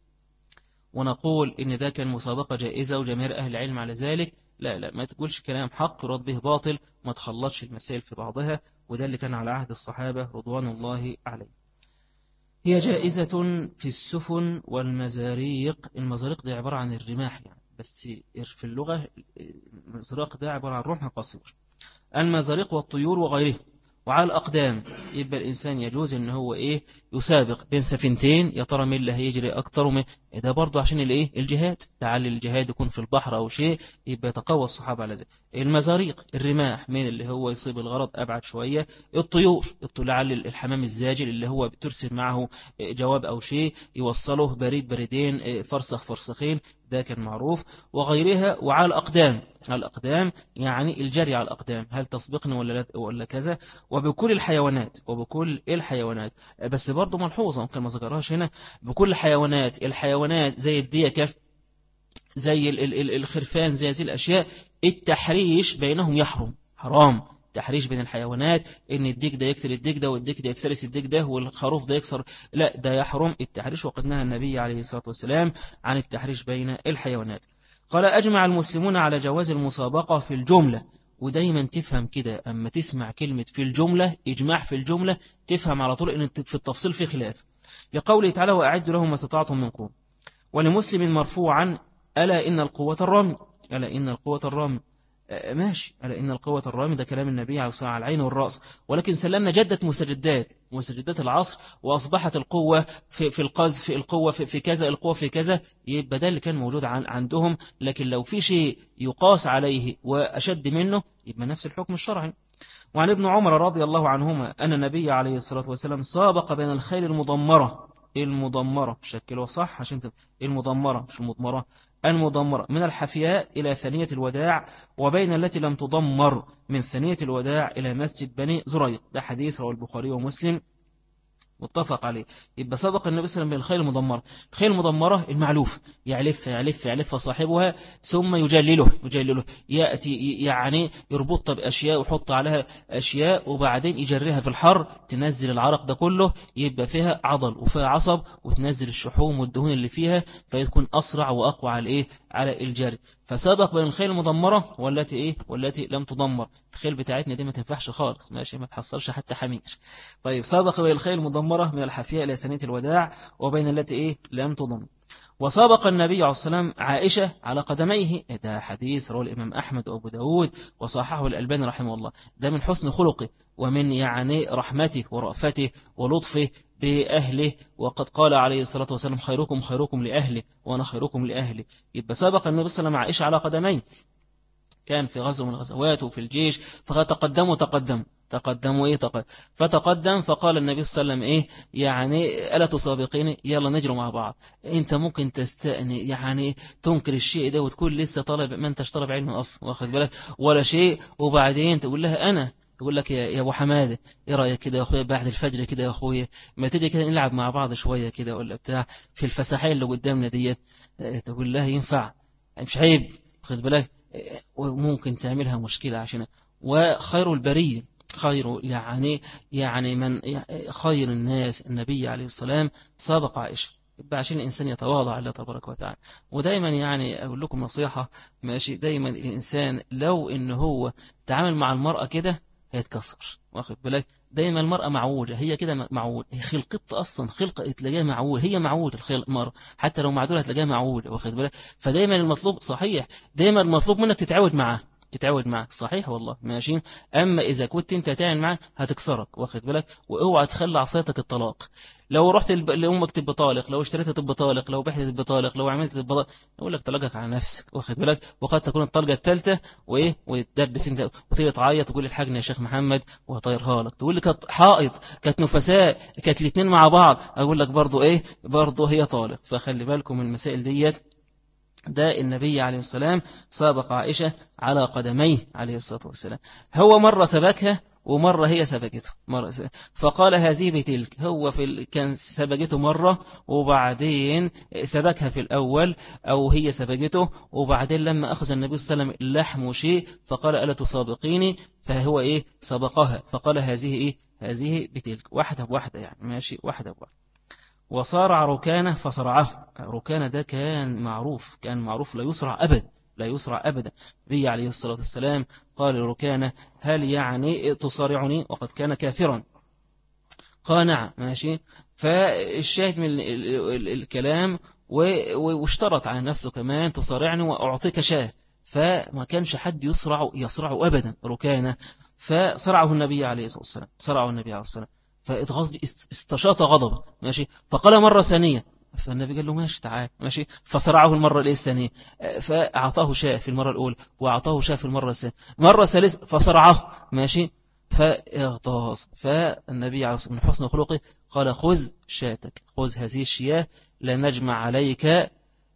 ونقول إن ده كان مسابقة جائزة وجماهير أهل العلم على ذلك، لا ما تقولش كلام حق رد به باطل، ما تخلطش المسائل في بعضها، وده اللي كان على عهد الصحابة رضوان الله عليه. هي جائزة في السفن والمزاريق، المزاريق دي عبارة عن الرماح يعني، بس في اللغة المزرق ده عبارة عن رمح قصير. المزاريق والطيور وغيرها وعلى الأقدام، يبقى الإنسان يجوز إن هو إيه يسابق بين سفينتين، يا ترى مين اللي هيجري أكتر ده برضه عشان الإيه الجهاد، لعل الجهاد يكون في البحر أو شيء، يبقى يتقوى الصحابة على ذلك. المزاريق الرماح مين اللي هو يصيب الغرض أبعد شوية. الطيور لعل الحمام الزاجل اللي هو بترسل معه جواب أو شيء يوصله بريدين فرسخين، ده كان معروف. وغيرها، وعلى الأقدام، على الأقدام يعني الجري على الأقدام، هل تسبقني ولا كذا. وبكل الحيوانات، وبكل الحيوانات. بس برضو ملحوظة ممكن ما ذكرهاش هنا، بكل الحيوانات، الحيوانات زي الديكة، زي الخرفان، زي هذه الأشياء، التحريش بينهم يحرم، حرام تحريش بين الحيوانات، ان الديك ده يقتل الديك ده، والديك ده يفترس الديك ده، والخروف ده يكسر، لا ده يحرم التحريش. وقد نهى النبي عليه الصلاة والسلام عن التحريش بين الحيوانات. قال أجمع المسلمون على جواز المسابقة في الجملة. ودايما تفهم كده، أما تسمع كلمة في الجملة، إجماع في الجملة، تفهم على طول أن في التفصيل في خلاف. لقوله تعالى وأعدوا لهم ما استطعتم من قوة. ولمسلم مرفوعا ألا إن القوة الرمي، ألا إن القوة الرمي. ماشي، ألا إن القوة الرمي، ده كلام النبي عليه الصلاة والسلام على العين والرأس. ولكن سلمنا جدت مستجدات العصر، وأصبحت القوة في القذف، القوة في كذا، القوة في كذا. يبقى ده اللي كان موجود عندهم. لكن لو في شيء يقاس عليه وأشد منه، يبقى نفس الحكم الشرعي. وعن ابن عمر رضي الله عنهما أن النبي عليه الصلاة والسلام سابق بين الخيل المضمرة شكله صح عشان المضمرة مش المضمرة، المضمرة من الحفياء إلى ثنية الوداع، وبين التي لم تضمر من ثنية الوداع إلى مسجد بني زريق. ده حديث رواه البخاري ومسلم متفق عليه. يبقى سبق النبي صلى الله عليه وسلم بالخيل المضمرة. الخيل المضمرة المعلوف، يعلف صاحبها ثم يجلله يأتي يعني يربطها بأشياء ويحط عليها أشياء، وبعدين يجريها في الحر، تنزل العرق ده كله، يبقى فيها عضل وفيها عصب، وتنزل الشحوم والدهون اللي فيها، فيكون أسرع وأقوى على الجري. فسبق بين الخيل المضمرة والتي لم تضمر. الخيل بتاعتنا دي ما تنفعش خالص، ماشي، ما تحصلش حتى حمير. طيب سبق بين الخيل المضمرة من الحافية إلى ثنية الوداع، وبين التي لم تضمر. وسابق النبي عليه الصلاة والسلام عائشة على قدميه. ده حديث رواه الإمام أحمد وأبو داود وصححه الألباني رحمه الله. ده من حسن خلقه، ومن يعني رحمته ورأفته ولطفه بأهله. وقد قال عليه الصلاة والسلام خيركم لأهله وأنا خيركم لأهله. يبقى سابق النبي صلى الله عليه وسلم عائشة على قدميه، كان في غزو من الغزوات وفي الجيش، فتقدموا فتقدم، فقال النبي صلى الله عليه وسلم يعني ألا تسابقيني، يلا نجري مع بعض. انت ممكن تستأني يعني تنكر الشيء ده وتكون لسه طالب، ما انتش طالب علم اصلا، واخد بالك ولا شيء، وبعدين تقول لها انا، تقول لك يا ابو حماده ايه رايك كده يا اخويا بعد الفجر كده يا اخويا، ما تيجي كده نلعب مع بعض شويه كده ولا بتاع في الفساحين اللي قدامنا ديت. تقول لها ينفع، مش عيب، واخد بالك، وممكن تعملها مشكلة عشان. وخير البرية، خير يعني من خير الناس النبي عليه السلام سابق عائشة. يبقى عشان الإنسان يتواضع لله تبارك وتعالى. ودايما يعني أقول لكم نصيحة، ماشي، دايما الإنسان لو إن هو تعامل مع المرأة كده هيتكسر، واخد بالك. دايما المرأة معودة، هي كده معودة، هي خلقت أصلا خلقة تلاقيها معودة، هي معودة المرأة حتى لو معدولة هتلاقيها معودة، واخد بالك. فدايما المطلوب صحيح، دايما المطلوب منك تتعود معاه صحيح والله ماشي. أما إذا كنت أنت تعمل معاه هتكسرك، واخد بالك. واوعى تخلي عصايتك الطلاق. لو رحت لأمك تبقى طالق، لو اشتريت تبقى طالق، لو بحت تبقى طالق، لو عملت تبقى طالق، يقول لك طلقك على نفسك، واخد بالك. وقد تكون الطلقة الثالثة وتدبس انت وتيجي تعيط وتقول الحاجة يا شيخ محمد وهطيرها لك، تقول لي كانت حائط، كانت نفساء، كانت الاثنين مع بعض، اقول لك برضه هي طالق. فخلي بالكم من المسائل ديت. ده النبي عليه السلام سابق عائشة على قدميه عليه الصلاة والسلام. هو مرة سبكها ومرة هي سبقته، فقال هذه بتلك. هو كان سبقته مرة، وبعدين سبكها في الأول، أو هي سبقته، وبعدين لما أخذ النبي صلى الله عليه وسلم اللحم شيء فقال ألا تسابقيني، فهو سبقها، فقال هذه بتلك، واحدة بواحدة يعني، ماشي، واحدة بواحدة. وصارع ركانه فصرعه. ركانه ده كان معروف لا يسرع أبدا. النبي عليه الصلاة والسلام قال لركانه هل يعني تصارعني، وقد كان كافرا. قال نعم، ماشي. فالشاهد من الكلام واشترط على نفسه كمان تصارعني وأعطيك شاه. فما كانش حد يصرع أبدا ركانه. فصرعه النبي عليه الصلاة والسلام، فاتغضب، استشاط غضب، ماشي. فقال مرة ثانية، فالنبي قال له ماشي تعال، ماشي. فصرعه المرة الثانية، فأعطاه شاة في المرة الأولى، وأعطاه شاة في المرة الثانية، مرة ثالثة فصرعه، ماشي. فاغتاظ. فالنبي عليه الصلاة والسلام من حسن خلقه قال خذ شاتك، خذ هذه الشياه، لا نجمع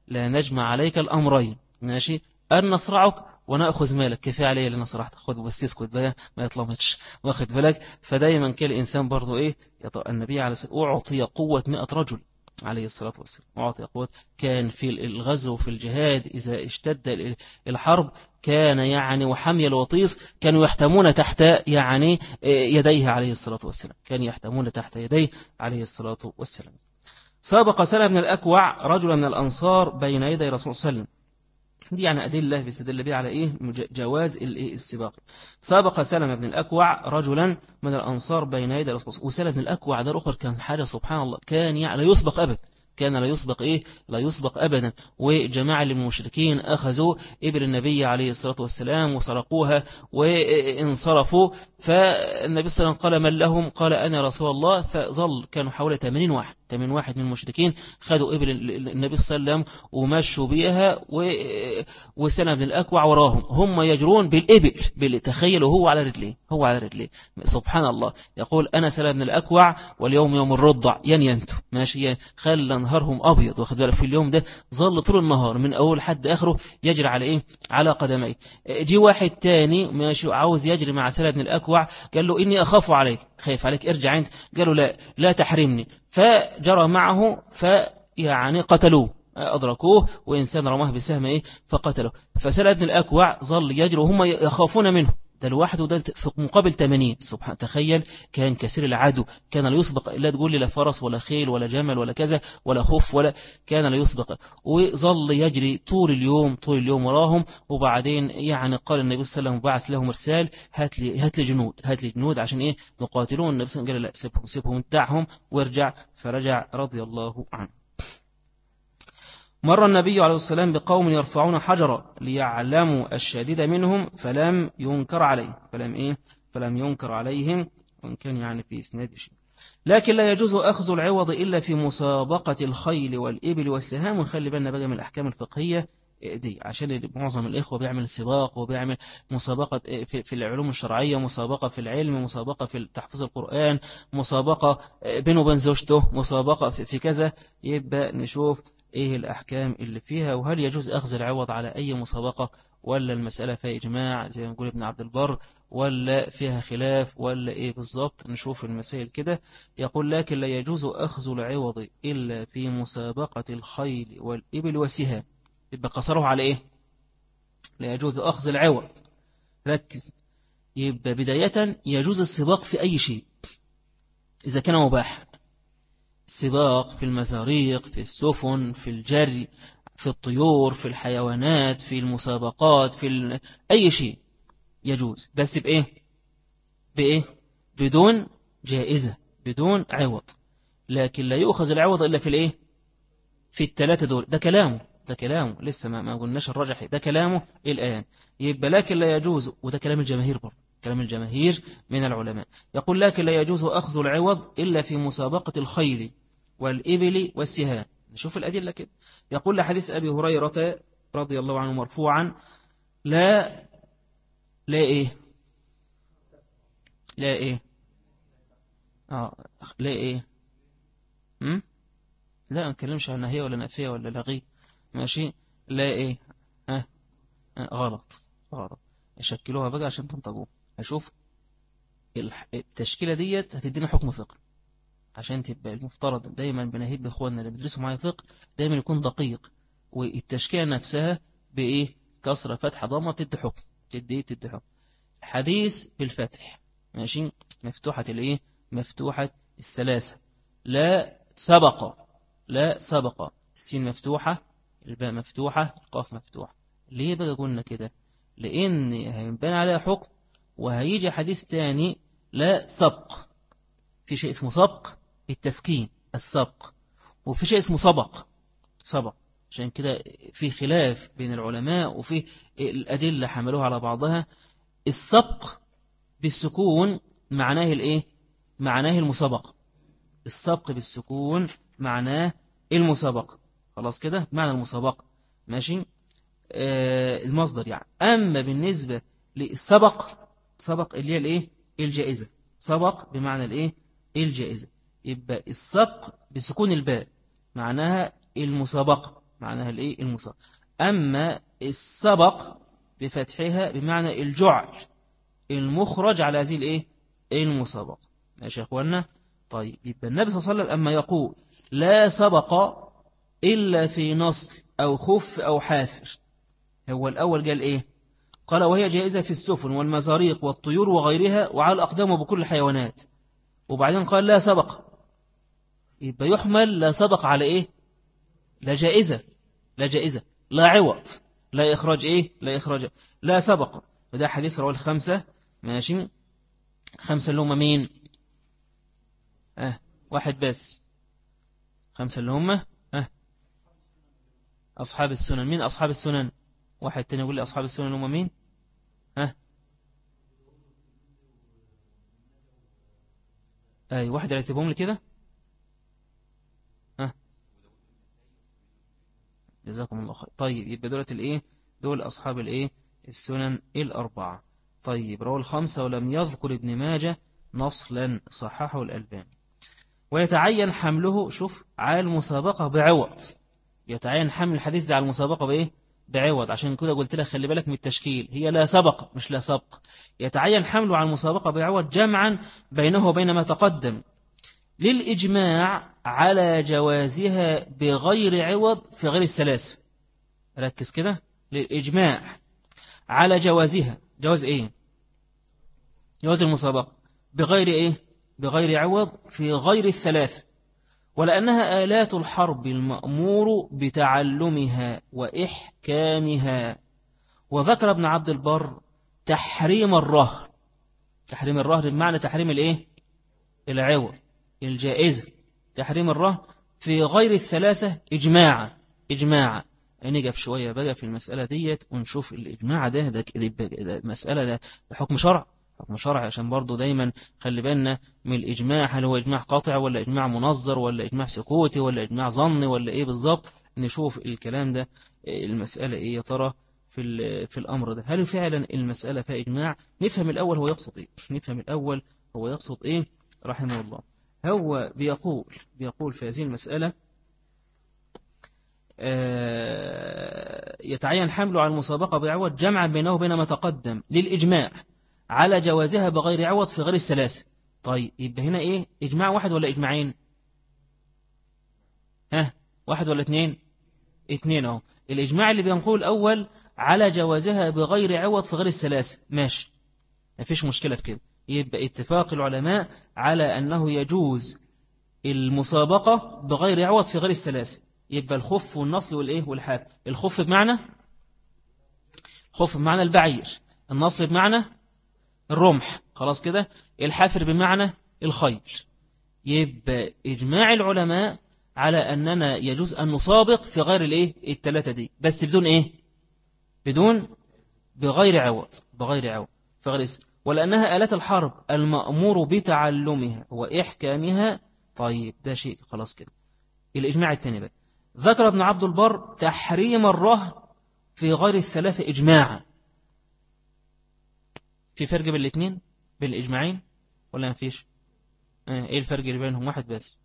لا نجمع عليك الأمرين ماشي، أن نصرعك ونأخذ مالك، كفاية عليه اللي أنا صرحت، خذ بس يسكت بقى ما يطلمتش، واخد بالك. فدايما كان الإنسان برضو إيه، النبي عليه الصلاة والسلام أعطي قوة 100 رجل عليه الصلاة والسلام، أعطي قوة. كان في الغزو في الجهاد إذا اشتد الحرب كان يعني وحمي الوطيس كانوا يحتمون تحت يعني يديه عليه الصلاة والسلام، كانوا يحتمون تحت يديه عليه الصلاة والسلام. سابق سلمة بن الأكوع رجلا من الأنصار بين يدي رسول الله صلى الله عليه وسلم. دي يعني أدلة بيستدل بها على إيه جواز السباق. سابق سلمة بن الأكوع رجلا من الأنصار بين يدي رسول الله. وسلمة بن الأكوع ده الأخر كان حاجة سبحان الله، كان يعني لا يسبق أبدا، كان لا يسبق إيه، لا يسبق أبدا. وجماعة من المشركين أخذوا إبل النبي عليه الصلاة والسلام وسرقوها وانصرفوا، فالنبي صلى الله عليه وسلم قال من لهم؟ قال أنا رسول الله. فظل كانوا حوالي 80 واحد، 80 واحد من المشركين خدوا إبل النبي صلى الله عليه وسلم ومشوا بيها، وسلمة بن الأكوع وراهم هم يجرون بالإبل، تخيلوا هو على رجليه، هو على رجليه سبحان الله. يقول أنا سلمة بن الأكوع واليوم يوم الرضع ينتو ماشي، خلى نهارهم أبيض، واخد بالك. في اليوم ده ظل طول النهار من أول حد آخره يجري على إيه، على قدميه. جي واحد تاني ماشي عاوز يجري مع سلمة بن الأكوع، قال له إني أخاف عليك، خايف عليك ارجع أنت. قال له لا لا تحرمني، فجرى معه فيعني قتلوه، أدركوه وإنسان رماه بسهم إيه فقتله. فسلمة بن الأكوع ظل يجري وهم يخافون منه، ده لوحده ده في مقابل 80 سبحان. تخيل كان كثير العدو، كان لا يسبق، لا تقول لي لا فرس ولا خيل ولا جمل ولا كذا ولا خوف ولا، كان لا يسبق. وظل يجري طول اليوم، طول اليوم وراهم. وبعدين يعني قال النبي صلى الله عليه وسلم بعث لهم مرسال، هات لي جنود، هات لي جنود عشان إيه نقاتلون. النبي صلى الله عليه وسلم قال لا سيبهم دعهم وارجع، فرجع رضي الله عنه. مر النبي عليه الصلاة والسلام بقوم يرفعون حجرا ليعلموا الشديد منهم فلم ينكر عليه، فلم ينكر عليهم، وإن كان يعني في إسناد شيء. لكن لا يجوز أخذ العوض إلا في مسابقة الخيل والإبل والسهام. ونخلي بالنا بقى من الأحكام الفقهية دي، عشان معظم الإخوة بيعمل سباق وبيعمل مسابقة في العلوم الشرعية، مسابقة في العلم، مسابقة في تحفيظ القرآن، مسابقة بينه وبين زوجته، مسابقة في كذا. يبقى نشوف إيه الأحكام اللي فيها، وهل يجوز أخذ العوض على أي مسابقة، ولا المسألة فيها إجماع زي ما نقول ابن عبد البر، ولا فيها خلاف، ولا إيه بالضبط. نشوف المسائل كده. يقول لكن لا يجوز أخذ العوض إلا في مسابقة الخيل والإبل والسهام. يبقى قصره على إيه؟ لا يجوز أخذ العوض، ركز. يبقى بداية يجوز السباق في أي شيء إذا كان مباح، سباق في المزاريق، في السفن، في الجري، في الطيور، في الحيوانات، في المسابقات، أي شيء يجوز، بس بإيه؟ بدون جائزة، بدون عوض. لكن لا يؤخذ العوض إلا في الثلاثة دول. ده كلامه لسه ما قلناش الرجح، ده كلامه الآن. يبقى لكن لا يجوز، وده كلام الجماهير برضه، كلام الجماهير من العلماء. يقول لكن لا يجوز أخذ العوض إلا في مسابقة الخيل والإبل والسهام. نشوف الأدلة كده. يقول لحديث أبي هريرة رضي الله عنه مرفوعا لا لا إيه لا إيه لا إيه لا ما نتكلمش عن نهية ولا نافية ولا لغي ماشي. لا إيه غلط، يشكلوها بقى عشان تنتجوه. هشوف التشكيلة ديت هتدينا حكم فقه، عشان تبقى المفترض دايما بنهيب بإخواننا اللي بيدرسوا معايا فقه دايما يكون دقيق. والتشكيلة نفسها بإيه، كسرة فتحة ضمة تدي حكم، تدي حكم. حديث بالفتح ماشي، مفتوحة السلاسة. لا سبق السين مفتوحة، الباء مفتوحة، القاف مفتوحة. ليه بقى قلنا كده؟ لأن هينبان عليها حكم. وهيجي حديث تاني لا سبق، في شيء اسمه سبق بالتسكين السبق، وفي شيء اسمه سبق. عشان كده في خلاف بين العلماء، وفي الأدلة حملوها على بعضها. السبق بالسكون معناه معناه المسابقة. السبق بالسكون معناه المسابقة، خلاص كده معنى المسابقة ماشي. المصدر يعني. أما بالنسبة سبق اللي هي الجائزة. سبق بمعنى الجائزة. يبقى السبق بسكون الباء معناها المسابقة، معناها الإيه المسابقة. أما السبق بفتحها بمعنى الجعل المخرج على هذه الإيه المسابقة. ماشي يا أخوانا. طيب يبقى النبي صلى الله عليه وسلم أما يقول لا سبق إلا في نصل أو خف أو حافر، هو الأول قال إيه؟ قال وهي جائزة في السفن والمزاريق والطيور وغيرها وعلى الأقدام وبكل الحيوانات. وبعدين قال لا سبق، يبقى يحمل لا سبق على إيه؟ لا جائزة، لا جائزة، لا عوض، لا إخراج إيه؟ لا إخراج، لا سبق. وده حديث رواه الخمسة. ماشي. خمسة اللي هم مين؟ واحد بس. خمسة اللي هم أصحاب السنن. مين أصحاب السنن؟ واحد تاني يقول لي أصحاب السنن اللي هم مين؟ واحد رتبهم لي كده. جزاكم الله خير. طيب يبقى دولة الإيه؟ دول أصحاب الإيه؟ السنن الأربعة. طيب رواه الخمسة ولم يذكر ابن ماجه نصلا صححه الألباني. ويتعين حمله، شوف، على المسابقة بعوض. يتعين حمل الحديث ده على المسابقة بإيه؟ بعوض. عشان كده قلت لك خلي بالك من التشكيل، هي لا سبق مش لا سبق. يتعين حمله على المسابقة بعوض جمعا بينه وبين ما تقدم للإجماع على جوازها بغير عوض في غير الثلاثة. ركز كده، للإجماع على جوازها. جواز إيه؟ جواز المسابقة بغير إيه؟ بغير عوض في غير الثلاثة، ولأنها آلات الحرب المأمور بتعلمها وإحكامها. وذكر ابن عبد البر تحريم الرهن. تحريم الرهن بمعنى تحريم الإيه؟ العوض، الجائزة. تحريم الرهن في غير الثلاثة إجماعا. إجماعا. نقف شوية بقى في المسألة ديت ونشوف الإجماع ده المسألة ده حكم شرع، حكم شرع، عشان برضو دايما خلي بالنا من الإجماع. هل هو إجماع قاطع ولا إجماع منظر ولا إجماع سكوتي ولا إجماع ظني ولا إيه بالظبط؟ نشوف الكلام ده المسألة إيه يا ترى في الأمر ده. هل فعلا المسألة فيها إجماع؟ نفهم الأول هو يقصد إيه. نفهم الأول هو يقصد إيه رحمه الله. هو بيقول في هذه المسألة يتعين حمله على المسابقة بعوض جمعا بينه وبين ما تقدم للإجماع على جوازها بغير عوض في غير الثلاثة. طيب يبقى هنا إيه؟ إجماع واحد ولا إجماعين؟ واحد ولا اثنين؟ اثنين اهو. الإجماع اللي بينقول الأول على جوازها بغير عوض في غير الثلاثة، ماشي، مفيش مشكلة في كده. يبقى اتفاق العلماء على أنه يجوز المسابقة بغير عوض في غير الثلاثة. يبقى الخف والنصل والإيه والحاف. الخف بمعنى البعير، النصل بمعنى الرمح، خلاص كده. الحافر بمعنى الخيل. يبقى إجماع العلماء على أننا يجوز أن نسابق في غير الإيه الثلاثة دي، بس بدون إيه؟ بغير عوض في غير اسم. ولأنها آلات الحرب المأمور بتعلمها وإحكامها. طيب ده شيء خلاص كده. الإجماع الثاني بقى، ذكر ابن عبد البر تحريم الرهن في غير الثلاثة إجماعا. في فرق بين الاثنين، بين الإجماعين ولا ما فيش؟ إيه الفرق اللي بينهم؟ واحد بس.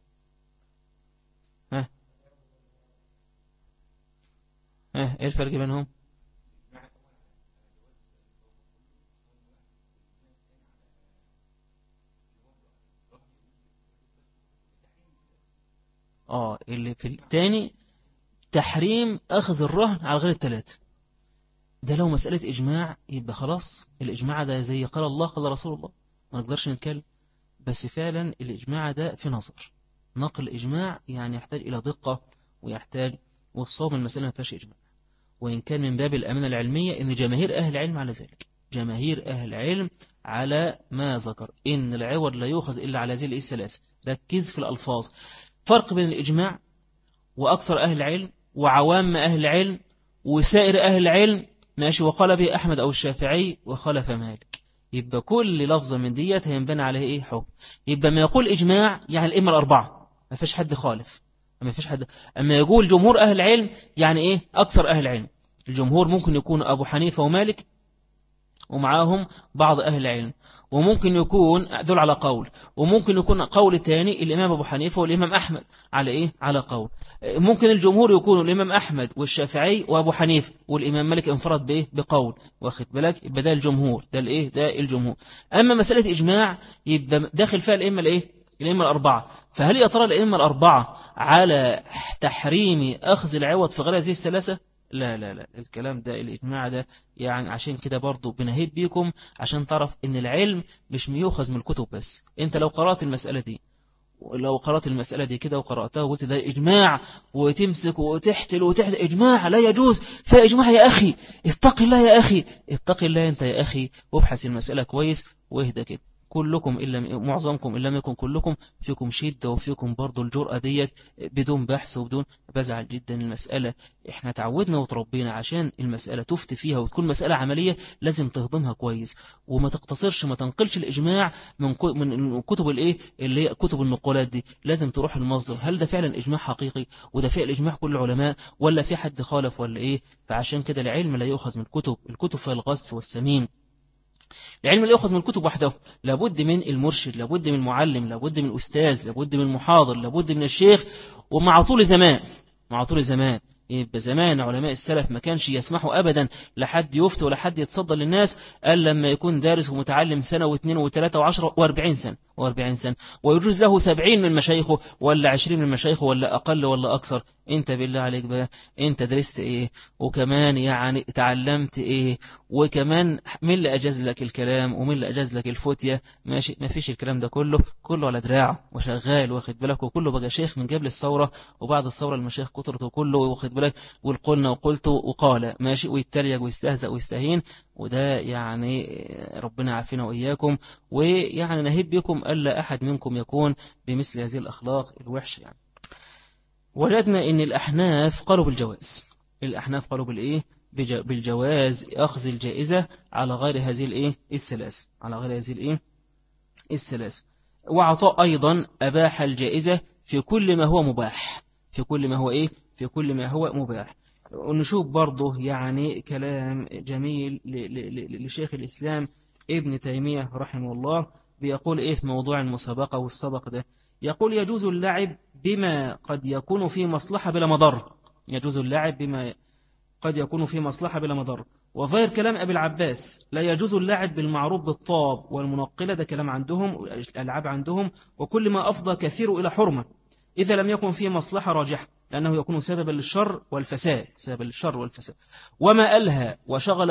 إيه الفرق بينهم؟ اللي في الثاني تحريم أخذ الرهن على غير الثلاثة. ده لو مسألة إجماع يبقى خلاص، الإجماع ده زي قال الله قال رسول الله، ما نقدرش نتكلم. بس فعلا الإجماع ده في نظر، نقل إجماع يعني يحتاج إلى دقة ويحتاج، والصواب المسألة ما فيهاش إجماع. وإن كان من باب الأمانة العلمية إن جماهير أهل العلم على ذلك، جماهير أهل العلم على ما ذكر إن العوض لا يؤخذ إلا على هذه الثلاثة. ركز في الألفاظ، فرق بين الإجماع وأكثر أهل العلم وعوام أهل العلم وسائر أهل العلم، ماشي، وقال به أحمد أو الشافعي وخلف مالك. يبقى كل لفظة من ديت هينبنى عليه إيه حكم. يبقى ما يقول إجماع يعني الإمة الأربعة ما فيش حد خالف، ما فيش حد. أما يقول جمهور أهل العلم يعني إيه أكثر أهل العلم. الجمهور ممكن يكون أبو حنيفة ومالك ومعاهم بعض أهل العلم، وممكن يكون دول على قول، وممكن يكون قول تاني الإمام أبو حنيفة والإمام أحمد على إيه؟ على قول. ممكن الجمهور يكونوا الإمام أحمد والشافعي وأبو حنيفة، والإمام مالك انفرد بإيه؟ بقول. واخد بالك؟ يبقى ده الجمهور، ده الإيه؟ ده الجمهور. أما مسألة إجماع يبقى داخل فيها الإمة الإيه؟ الإمة الأربعة. فهل يا ترى الإمة الأربعة على تحريم أخذ العوض في غير هذه الثلاثة؟ لا لا لا، الكلام ده الإجماع ده يعني عشان كده برضو بنهيب بيكم عشان تعرف ان العلم مش ميوخذ من الكتب بس. انت لو قرأت المسألة دي، ولو قرأت المسألة دي كده وقرأتها وقلت ده إجماع، وتمسك وتحتل إجماع لا يجوز، فإجماع يا أخي، اتق الله يا أخي، اتق الله أنت يا أخي، وابحث المسألة كويس واهدى كده. كلكم إلا معظمكم إن لم يكن كلكم فيكم شدة وفيكم برضو الجرأة ديت بدون بحث وبدون. بزعل جدا المسألة، احنا تعودنا وتربينا عشان المسألة تفتي فيها وتكون مسألة عملية لازم تهضمها كويس، وما تقتصرش ما تنقلش الإجماع من كتب الايه اللي هي كتب النقولات دي. لازم تروح المصدر، هل ده فعلا إجماع حقيقي وده فعل إجماع كل العلماء ولا في حد خالف ولا إيه؟ فعشان كده العلم لا يؤخذ من الكتب، الكتب فيها الغص والسمين. العلم لا يؤخذ من الكتب وحده، لابد من المرشد، لابد من المعلم، لابد من الأستاذ، لابد من المحاضر، لابد من الشيخ. ومع طول زمان، مع طول زمان، يبقى زمان علماء السلف ما كانش يسمحوا أبدا لحد يفتي ولا حد يتصدى للناس إلا لما يكون دارس ومتعلم سنة واثنين وثلاثة وعشرة واربعين سنة ويجوز له 70 من مشايخه ولا 20 من مشايخه ولا أقل ولا أكثر. انت بالله عليك بقى انت درست ايه؟ وكمان يعني تعلمت ايه؟ وكمان مين اللي أجاز لك الكلام ومين اللي أجاز لك الفتية؟ ماشي، ما فيش الكلام ده كله، كله على دراعه وشغال واخد بالك، وكله بقى شيخ من قبل الثورة وبعد الثورة المشايخ كترته كله واخد بالك، والقلنا وقلت وقال ماشي، ويتريق ويستهزأ ويستهين. وده يعني ربنا عافينا وإياكم، ويعني نهب بكم ألا أحد منكم يكون بمثل هذه الأخلاق الوحشة. يعني وجدنا إن الأحناف قالوا بالجواز، الأحناف قالوا بالإيه؟ بالجواز أخذ الجائزة على غير هذه الإيه؟ الثلاث، على غير هذه الإيه؟ الثلاث. وعطاء أيضا أباح الجائزة في كل ما هو مباح، في كل ما هو إيه؟ في كل ما هو مباح. ونشوف برضه يعني كلام جميل لشيخ الإسلام ابن تيمية رحمه الله، بيقول إيه في موضوع المسابقة والسبق ده؟ يقول يجوز اللعب بما قد يكون فيه مصلحة بلا مضر، يجوز اللعب بما قد يكون فيه مصلحة بلا مضر. وغير كلام أبي العباس لا يجوز اللعب بالمعروف بالطاب والمنقلة، ده كلام عندهم الألعاب عندهم، وكل ما أفضى كثير إلى حرمة إذا لم يكن فيه مصلحة راجحة، لأنه يكون سببا للشر والفساد، سببا للشر والفساد. وما ألهى وشغل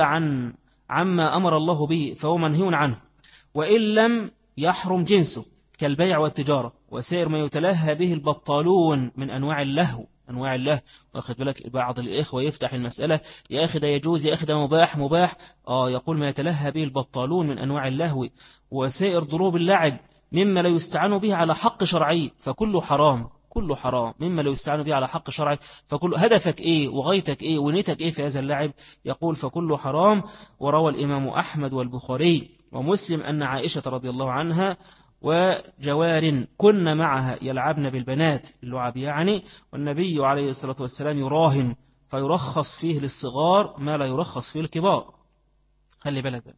عما أمر الله به فهو منهي عنه، وإن لم يحرم جنسه كالبيع والتجارة وسائر ما يتلهى به البطالون من أنواع اللهو، أنواع الله. واخد بالك بعض الإخوة يفتح المسألة يا أخي ده يجوز، يا أخي ده مباح، مباح يقول ما يتلهى به البطالون من أنواع اللهو وسائر ضروب اللعب مما لا يستعان به على حق شرعي فكله حرام، كله حرام مما لا يستعان به على حق شرعي فكل. هدفك إيه وغايتك إيه ونيتك إيه في هذا اللعب؟ يقول فكله حرام. وروى الإمام أحمد والبخاري ومسلم أن عائشة رضي الله عنها وجوار كن معها يلعبن بالبنات اللعب يعني، والنبي عليه الصلاة والسلام يراهن فيرخص فيه للصغار ما لا يرخص فيه الكبار. خلي بالك.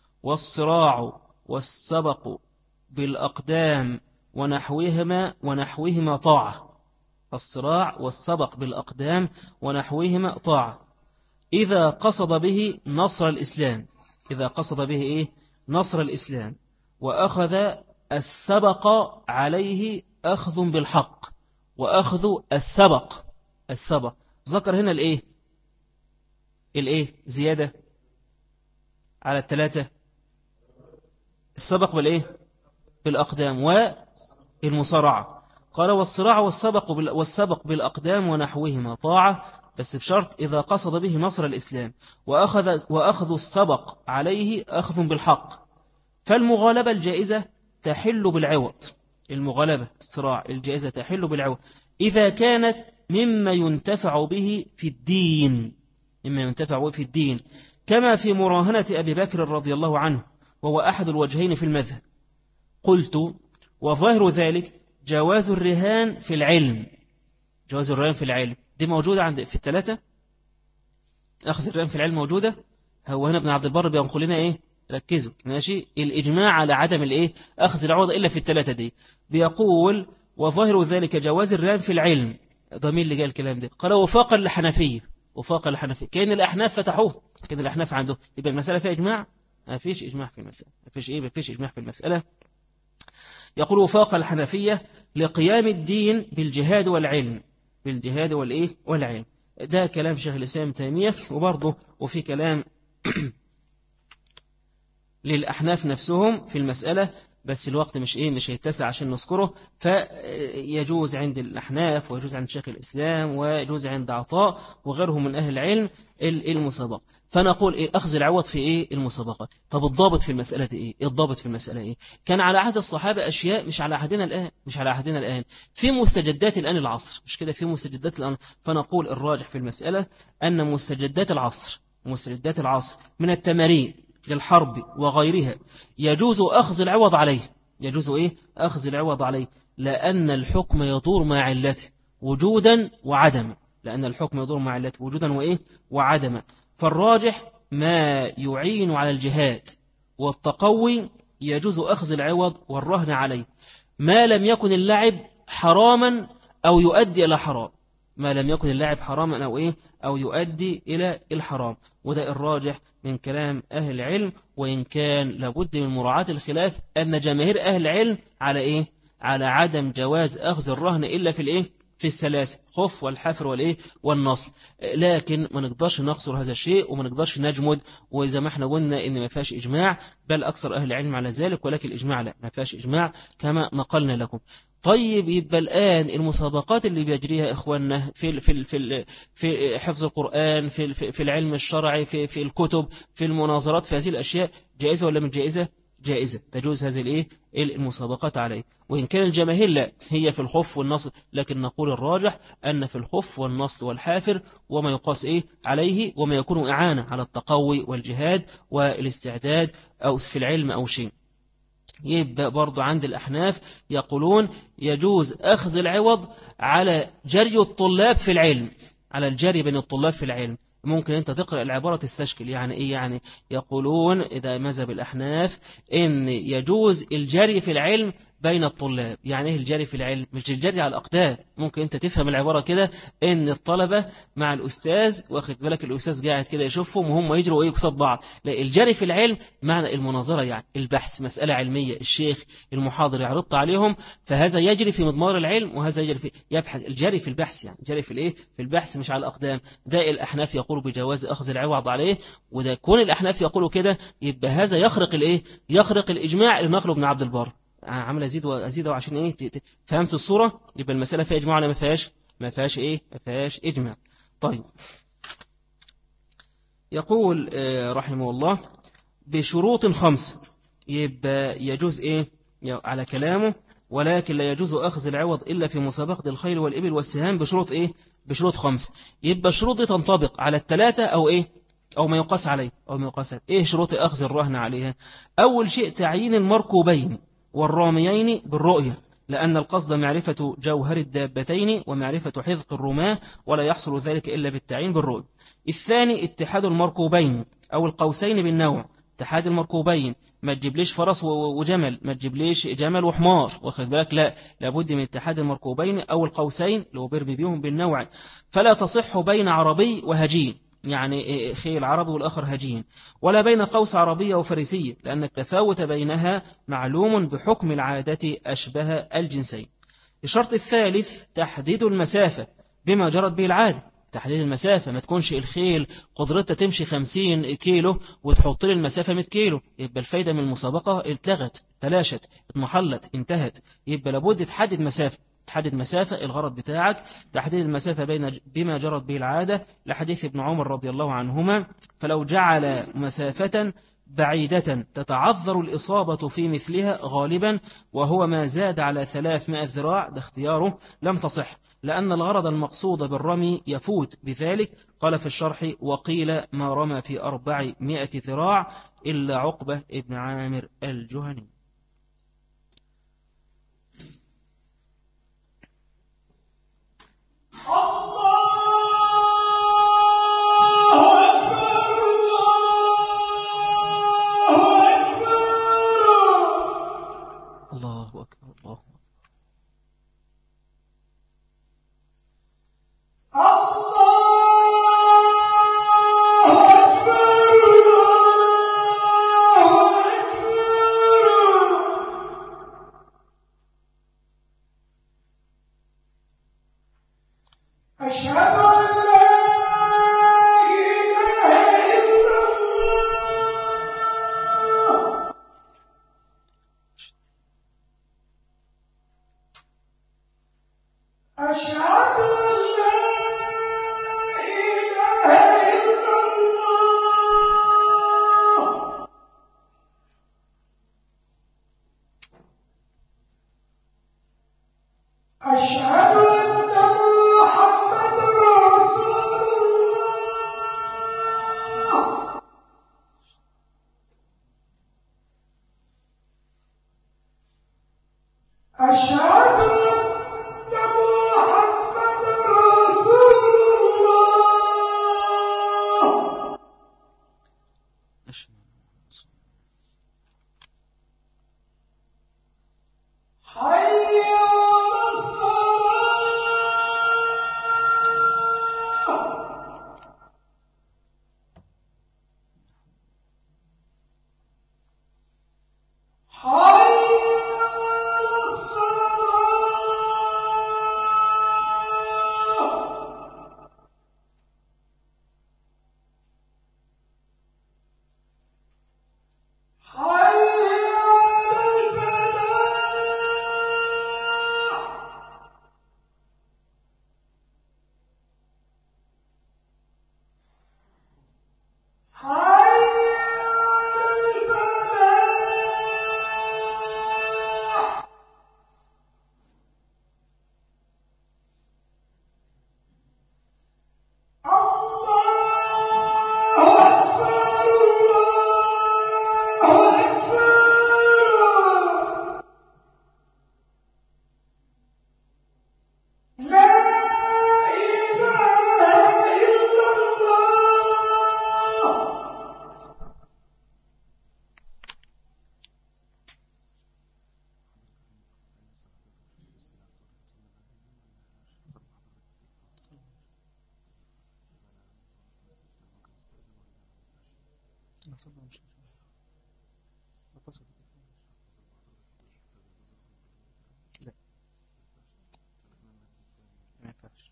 والصراع والسبق بالأقدام ونحوهما طاعة، الصراع والسبق بالأقدام ونحوهما طاعة إذا قصد به نصر الإسلام، إذا قصد به إيه؟ نصر الإسلام. وأخذ السبق عليه أخذ بالحق، وأخذ السبق ذكر هنا الإيه؟ الإيه؟ زيادة على الثلاثة، السبق بالإيه؟ بالأقدام والمصارعة. قال والصراع والسبق بالأقدام ونحوهما طاعة بس بشرط إذا قصد به نصر الإسلام. وأخذ السبق عليه أخذ بالحق. فالمغالبة الجائزة تحل بالعوض، المغالبة الصراع الجائزة تحل بالعوض إذا كانت مما ينتفع به في الدين، مما ينتفع به في الدين، كما في مراهنة أبي بكر رضي الله عنه وهو أحد الوجهين في المذهب. قلت وظاهر ذلك جواز الرهان في العلم، جواز الرهان في العلم دي موجودة عند في الثلاثة، أخذ الرهان في العلم موجودة. هو هنا ابن عبد البر بينقل لنا إيه؟ ركزوا ماشي. الإجماع على عدم الإيه؟ أخذ العوض إلا في الثلاثة دي. بيقول وظاهر ذلك جواز الرهان في العلم. ضمير اللي جاء الكلام ده قال وفاقا للحنفية. وفاقا للحنفية كأن الأحناف فتحوه، كأن الأحناف عنده. يبقى المسألة فيها إجماع؟ ما فيش إجماع في المسألة. ما فيش إيه؟ ما فيش إجماع في المسألة. يقول وفاق الحنفية لقيام الدين بالجهاد والعلم. بالجهاد والإيه؟ والعلم. ده كلام شيخ الإسلام تيمية. وبرضه وفي كلام للأحناف نفسهم في المسألة، بس الوقت مش هيتسع عشان نذكره. فيجوز عند الأحناف ويجوز عند شيخ الإسلام ويجوز عند عطاء وغيرهم من أهل العلم المسابقة. فنقول إيه؟ أخذ العوض في إيه؟ المسابقة. طب الضابط في المسألة دي إيه؟ الضابط في المسألة إيه؟ كان على عهد الصحابة أشياء مش على عهدنا الآن، مش على عهدنا الآن، في مستجدات الآن العصر، مش كده؟ في مستجدات الآن. فنقول الراجح في المسألة أن مستجدات العصر من التمارين للحرب وغيرها يجوز أخذ العوض عليه. يجوز إيه؟ أخذ العوض عليه، لأن الحكم يدور مع علته وجودا وعدما. لأن الحكم يدور مع علته وجودا وإيه؟ وعدما. فالراجح ما يعين على الجهاد والتقوي يجوز أخذ العوض والرهن عليه، ما لم يكن اللعب حراما أو يؤدي إلى حرام. ما لم يكن اللعب حراما أو إيه؟ أو يؤدي إلى الحرام. وده الراجح من كلام أهل العلم، وإن كان لابد من مراعاة الخلاف أن جماهير أهل العلم على إيه؟ على عدم جواز أخذ الرهن إلا في الإيه؟ في الثلاثة: خف والحفر والإيه؟ والنصل. لكن ما نقدرش نقصر هذا الشيء وما نقدرش نجمد، وإذا ما احنا قلنا إن ما فيهاش إجماع، بل أكثر أهل العلم على ذلك، ولكن الإجماع لا، ما فيهاش إجماع كما نقلنا لكم. طيب يبقى الآن المسابقات اللي بيجريها إخواننا في حفظ القرآن، في العلم الشرعي، في الكتب، في المناظرات، في هذه الأشياء جائزة ولا من جائزة؟ جائزة، تجوز هذه الإيه؟ المسابقات عليه. وإن كان الجماهير لا، هي في الخف والنصل، لكن نقول الراجح أن في الخف والنصل والحافر وما يقاس إيه عليه وما يكون إعانة على التقوي والجهاد والاستعداد أو في العلم أو شيء. يبقى برضو عند الأحناف يقولون يجوز أخذ العوض على جري الطلاب في العلم، على الجري بين الطلاب في العلم. ممكن أنت تقرأ العبارة تستشكل يعني إيه؟ يعني يقولون إذا مذهب الأحناف إن يجوز الجري في العلم بين الطلاب. يعني إيه الجري في العلم؟ مش الجري على الأقدام. ممكن أنت تفهم العبارة كده إن الطلبة مع الأستاذ، واخد بالك الأستاذ قاعد كده يشوفهم وهم يجروا وإيه قصاد بعض. لا، الجري في العلم معنى المناظرة، يعني البحث، مسألة علمية الشيخ المحاضر يعرض عليهم، فهذا يجري في مضمار العلم وهذا يجري في يبحث. الجري في البحث يعني جري في الإيه؟ في البحث مش على الأقدام. ده الأحناف يقولوا بجواز أخذ العوض عليه. وده كون الأحناف يقولوا كده يبقى هذا يخرق الإيه؟ يخرق الإجماع اللي نقله ابن عبد البر. عمل أزيد عشان إيه؟ فهمت الصورة؟ يبقى المسألة فيها إجماع ولا ما فيهاش؟ ما فيهاش إيه؟ ما فيهاش إجماع. طيب يقول رحمه الله بشروط 5. يبقى يجوز إيه؟ على كلامه ولكن لا يجوز أخذ العوض إلا في مسابقة الخيل والإبل والسهام بشروط إيه؟ بشروط 5. يبقى الشروط دي تنطبق على الثلاثة أو إيه؟ أو ما يقاس عليه، أو ما يقاس عليه. إيه شروط أخذ الرهن عليها؟ أول شيء تعيين المركوبين والراميين بالرؤية، لأن القصد معرفة جوهر الدابتين ومعرفة حذق الرماة، ولا يحصل ذلك إلا بالتعيين بالرؤية. الثاني اتحاد المركوبين أو القوسين بالنوع. اتحاد المركوبين، ما تجيبليش فرس وجمل، ما تجيبليش جمل وحمار، واخد بالك؟ لا، لابد من اتحاد المركوبين أو القوسين لو برمي بيهم بالنوع. فلا تصح بين عربي وهجين، يعني خيل عربي والآخر هجين، ولا بين قوس عربية وفريسية، لأن التفاوت بينها معلوم بحكم العادة أشبه الجنسين. الشرط الثالث تحديد المسافة بما جرت به العادة. تحديد المسافة، ما تكونش الخيل قدرتها تمشي 50 كيلو وتحط لي المسافة 100 كيلو، يبقى الفايدة من المسابقة اتلغت، تلاشت، اتمحلت، انتهت. يبقى لابد تحدد مسافة. تحدد مسافة، الغرض بتاعك تحديد المسافة بين بما جرت به العادة، لحديث ابن عمر رضي الله عنهما: فلو جعل مسافة بعيدة تتعذر الإصابة في مثلها غالبا وهو ما زاد على 300 ذراع، ده اختياره، لم تصح، لأن الغرض المقصود بالرمي يفوت بذلك. قال في الشرح: وقيل ما رمى في 400 ذراع إلا عقبة ابن عامر الجهني. أشهد أن محمد رسول الله. حي على الصلاة. حي على الصلاة. حي على الفلاح. حي على الفلاح. الله أكبر. الله أكبر. لا إله إلا الله. لا ما ينفعش.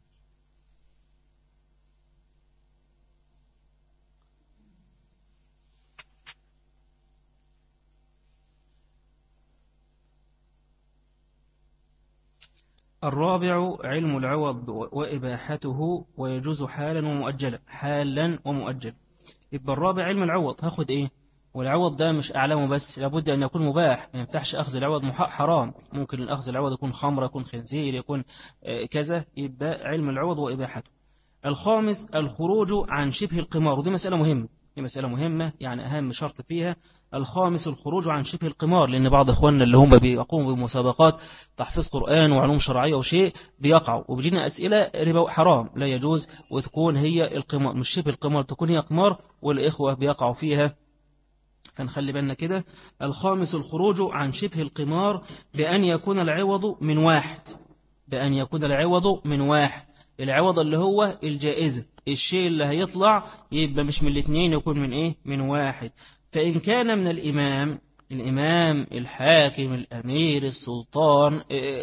الرابع علم العوض وإباحته ويجوز حالا ومؤجلا. حالا ومؤجلا. يبقى الرابع علم العوض. هاخد ايه؟ والعوض ده مش أعلمه بس، لابد أن يكون مباح. ما ينفعش أخذ العوض حرام. ممكن الأخذ العوض يكون خمر، يكون خنزير، يكون كذا. يبقى علم العوض وإباحته. الخامس الخروج عن شبه القمار، ودي مسألة مهمة. دي مسألة مهمة، يعني أهم شرط فيها. الخامس الخروج عن شبه القمار، لأن بعض إخواننا اللي هم بيقوموا بمسابقات تحفيظ قرآن وعلوم شرعية وشيء بيقعوا وبيجينا أسئلة ربا حرام لا يجوز، وتكون هي القمار مش شبه القمار، تكون هي قمار والإخوة بيقعوا فيها. فنخلي بالنا كده. الخامس الخروج عن شبه القمار بأن يكون العوض من واحد. بأن يكون العوض من واحد. العوض اللي هو الجائزة، الشيء اللي هيطلع يبقى مش من الاثنين، يكون من ايه؟ من واحد. فإن كان من الإمام الحاكم الأمير السلطان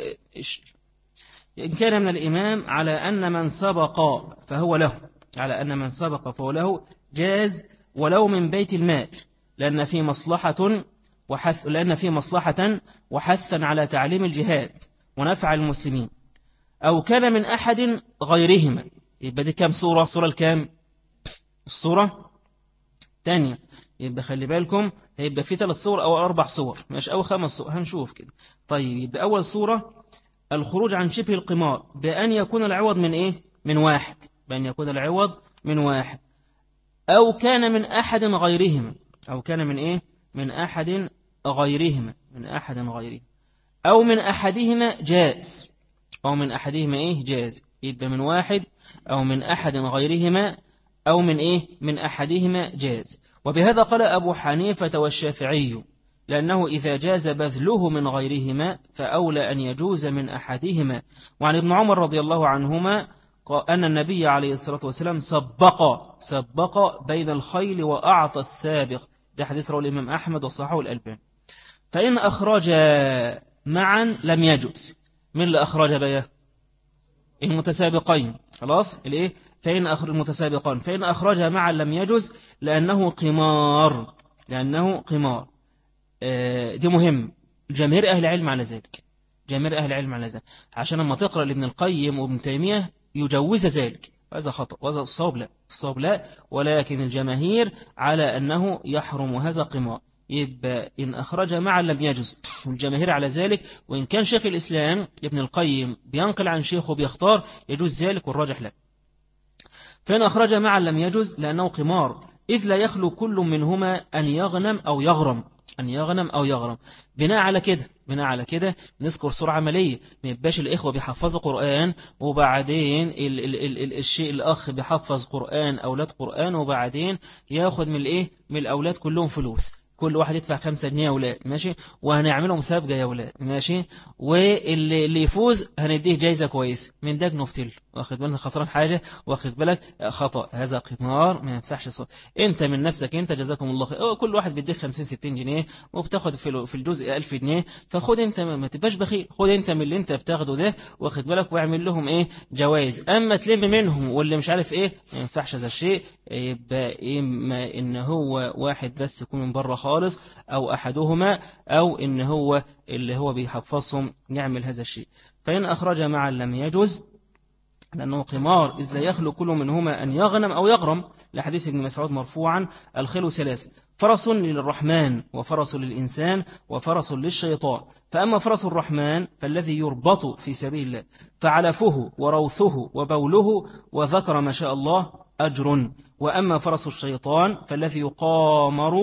إن كان من الإمام على أن من سبق فهو له، على أن من سبق فهو له جاز ولو من بيت المال، لأن في مصلحة وحثا على تعليم الجهاد ونفع المسلمين. أو كان من أحد غيرهما. يبقى دي كام صورة؟ الصورة الكام؟ الصورة تانية. يبقى خلي بالكم، هيبقى في 3 صور أو 4 صور، مش أو 5 صور، هنشوف كده. طيب يبقى أول صورة الخروج عن شبه القمار بأن يكون العوض من إيه؟ من واحد. بأن يكون العوض من واحد. أو كان من أحد غيرهما. أو كان من إيه؟ من أحد غيرهما. من أحد غيرهما. أو من أحدهما جائز. أو من أحدهما إيه؟ جائز. يبقى من واحد أو من أحد غيرهما أو من إيه؟ من أحدهما جائز. وبهذا قال أبو حنيفة والشافعي، لأنه إذا جاز بذله من غيرهما فأولى أن يجوز من أحدهما. وعن ابن عمر رضي الله عنهما أن النبي عليه الصلاة والسلام سبق بين الخيل وأعطى السابق. ده حديث رواه الإمام أحمد وصححه الألباني. فإن أخرج معا لم يجوز. من اللي أخرج بيا؟ المتسابقين. خلاص الإيه؟ فإن المتسابقان فإن أخرج معا لم يجوز لأنه قمار. دي مهم. جماهير أهل العلم على ذلك. جماهير أهل العلم على ذلك. عشان لما تقرأ لابن القيم وابن تيمية يجوز ذلك، هذا خطأ وهذا الصواب لا. ولكن الجماهير على أنه يحرم هذا قمار. يبقى إن أخرج معا لم يجوز، والجماهير على ذلك. وإن كان شيخ الإسلام ابن القيم بينقل عن شيخه بيختار يجوز ذلك، والراجح لا. فإن أخرج معا لم يجوز لأنه قمار، إذ لا يخلو كل منهما أن يغنم أو يغرم. بناء بناء على كده نذكر صورة عملية، ما يبقاش الإخوة بيحفظوا قرآن وبعدين الشيء الأخ بيحفظ قرآن أولاد قرآن وبعدين ياخد من الإيه من الأولاد كلهم فلوس، كل واحد يدفع 5 جنيه يا أولاد ماشي، وهنعمله مسابقة يا أولاد ماشي، واللي يفوز هنديه جايزة كويسة من ده نفتل، واخد بالك خسران حاجة، واخد بالك خطأ، هذا قمار ما ينفعش صح. انت من نفسك انت جزاكم الله خير، كل واحد بيديك 50 60 جنيه وبتاخد في الجزء 1000 جنيه، فخد انت ما تبقاش بخيل، خد انت من اللي انت بتاخده ده واخد بالك واعمل لهم ايه جوائز، اما تلم منهم واللي مش عارف ايه ما ينفعش هذا الشيء، يبقى اما ان هو واحد بس يكون من بره خالص او احدهما، او ان هو اللي هو بيحفظهم يعمل هذا الشيء. فإن أخرج معا لم يجوز لأنه قمار، إذ لا يخلو كل منهما أن يغنم أو يغرم، لحديث ابن مسعود مرفوعا الخيل ثلاثة، فرس للرحمن وفرس للإنسان وفرس للشيطان، فأما فرس الرحمن فالذي يربط في سبيل الله فعلفه وروثه وبوله وذكر ما شاء الله أجر، وأما فرس الشيطان فالذي يقامر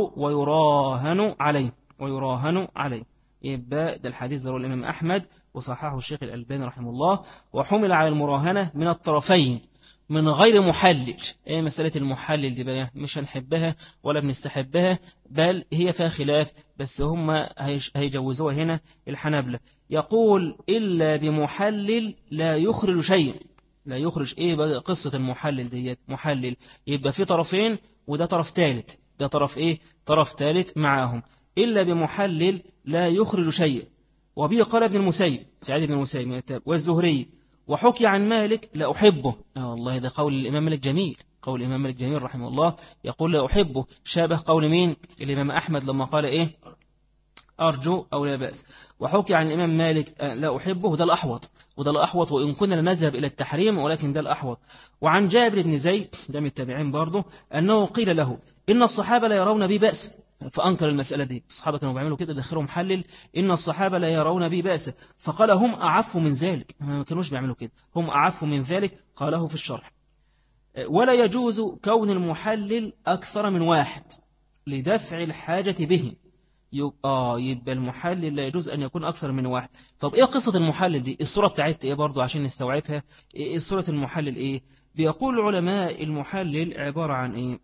ويراهن عليه. يبقى ده الحديث ذكره الإمام أحمد وصححه الشيخ الألباني رحمه الله، وحمل على المراهنة من الطرفين من غير محلل. ايه مسألة المحلل دي بقى مش هنحبها ولا بنستحبها، بل هي فيها خلاف، بس هم هيجوزوها هنا الحنابلة، يقول إلا بمحلل لا يخرج شيء، لا يخرج ايه بقى قصة المحلل ديت، محلل يبقى في طرفين وده طرف ثالث، ده طرف ايه طرف ثالث معاهم، إلا بمحلل لا يخرج شيء. وبه قال ابن المسيب سعيد بن المسيب والزهري، وحكي عن مالك لا أحبه، والله ده قول الإمام مالك جميل، قول الإمام مالك جميل رحمه الله، يقول لا أحبه، شابه قول مين الإمام أحمد لما قال إيه أرجو أو لا بأس. وحكي عن الإمام مالك لا أحبه، ده الأحوط، وده الأحوط وإن كنا نذهب إلى التحريم ولكن ده الأحوط. وعن جابر بن زيد ده من التابعين برضه أنه قيل له إن الصحابة لا يرون بي بأس، فأنكر المسألة دي، الصحابة كانوا بيعملوا كده دخلوا محلل إن الصحابة لا يرون بي بأس، فقال هم أعف من ذلك، ما كانوش بيعملوا كده، هم أعف من ذلك، قاله في الشرح. ولا يجوز كون المحلل أكثر من واحد لدفع الحاجة به، يبقى المحلل لا يجوز أن يكون أكثر من واحد. طب إيه قصة المحلل دي؟ الصورة بتاعتها إيه برضو عشان نستوعبها؟ إيه صورة المحلل إيه؟ بيقول العلماء المحلل عبارة عن إيه؟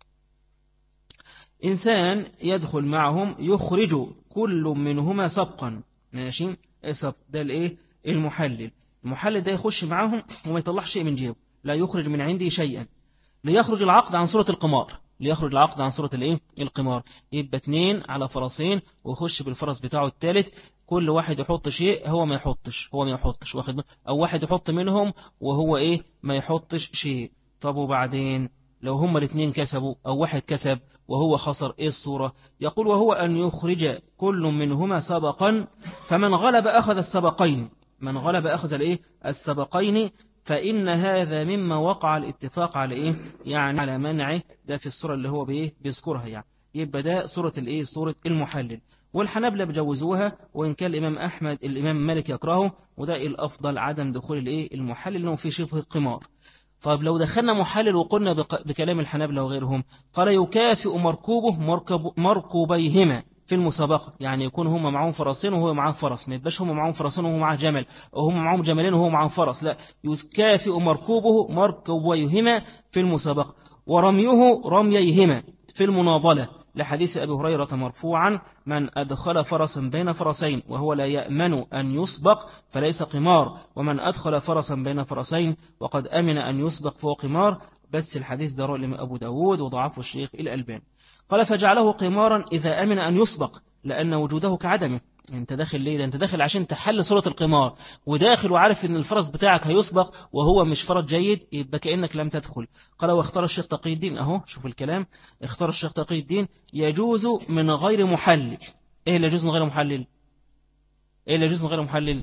إنسان يدخل معهم يخرج كل منهما سبقا، ماشي سبق ده الإيه المحلل، المحلل ده يخش معهم وما يطلع شيء من جيبه، لا يخرج من عنده شيئا، ليخرج العقد عن صورة القمار، ليخرج العقد عن صورة الايه القمار، يبقى 2 على فرسين ويخش بالفرس بتاعه الثالث، كل واحد يحط شيء هو ما يحطش واخد، او واحد يحط منهم وهو ايه ما يحطش شيء. طب وبعدين لو هما الاثنين كسبوا او واحد كسب وهو خسر، ايه الصورة؟ يقول وهو ان يخرج كل منهما سبقا، فمن غلب اخذ السبقين، من غلب اخذ الايه السبقين، فإن هذا مما وقع الاتفاق على إيه يعني على منعه، ده في الصورة اللي هو بإيه بيذكرها يعني، يبقى ده صورة الإيه صورة المحلل. والحنابلة بجوزوها، وإن كان الإمام أحمد الإمام مالك يكرهه، وده الأفضل عدم دخول الإيه المحلل لأنه فيه شبه قمار. طيب لو دخلنا محلل وقلنا بكلام الحنابلة وغيرهم، قال يكافئ مركوبيهما في المسابقة، يعني يكون هم معهم فرسين وهو معاه فرس، ما يبقاش هم معهم فرسين وهو معاه جمل، أو هم معهم جملين وهو معاه فرس، لا يكافئ مركوبيهما في المسابقة، ورميه رمييهما في المناضلة، لحديث أبي هريرة مرفوعا من أدخل فرسا بين فرسين وهو لا يأمن أن يسبق فليس قمار، ومن أدخل فرسا بين فرسين وقد أمن أن يسبق فهو قمار، بس الحديث ده رواه أبو داود وضعفه الشيخ الألباني. قال فجعله قمارا إذا أمن أن يسبق، لأن وجوده كعدمه، انت داخل ليه؟ ده انت داخل عشان تحل صورة القمار، وداخل وعارف ان الفرس بتاعك هيسبق وهو مش فرس جيد، يبقى كأنك لم تدخل. قال واختار الشيخ تقي الدين، اهو شوف الكلام، اختار الشيخ تقي الدين يجوز من غير محلل. ايه اللي يجوز من غير محلل؟ ايه اللي يجوز من غير محلل؟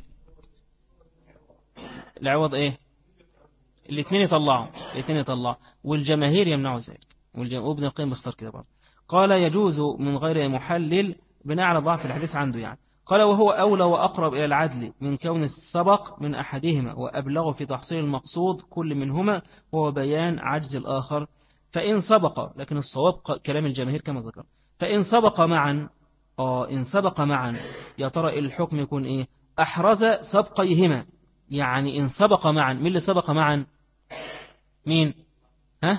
العوض ايه؟ الاثنين يطلعوا والجماهير يمنعوا ذلك، وابن القيم بيختار كده برضه. قال يجوز من غير محلل بناء على ضعف الحديث عنده يعني. قال وهو أولى وأقرب إلى العدل من كون السبق من أحدهما، وأبلغ في تحصيل المقصود كل منهما، وهو بيان عجز الآخر. فإن سبق، لكن الصواب كلام الجماهير كما ذكر، فإن سبق معا إن سبق معا يا ترى الحكم يكون إيه؟ أحرز سبقيهما، يعني إن سبق معا. مين اللي سبق معا؟ مين؟ ها؟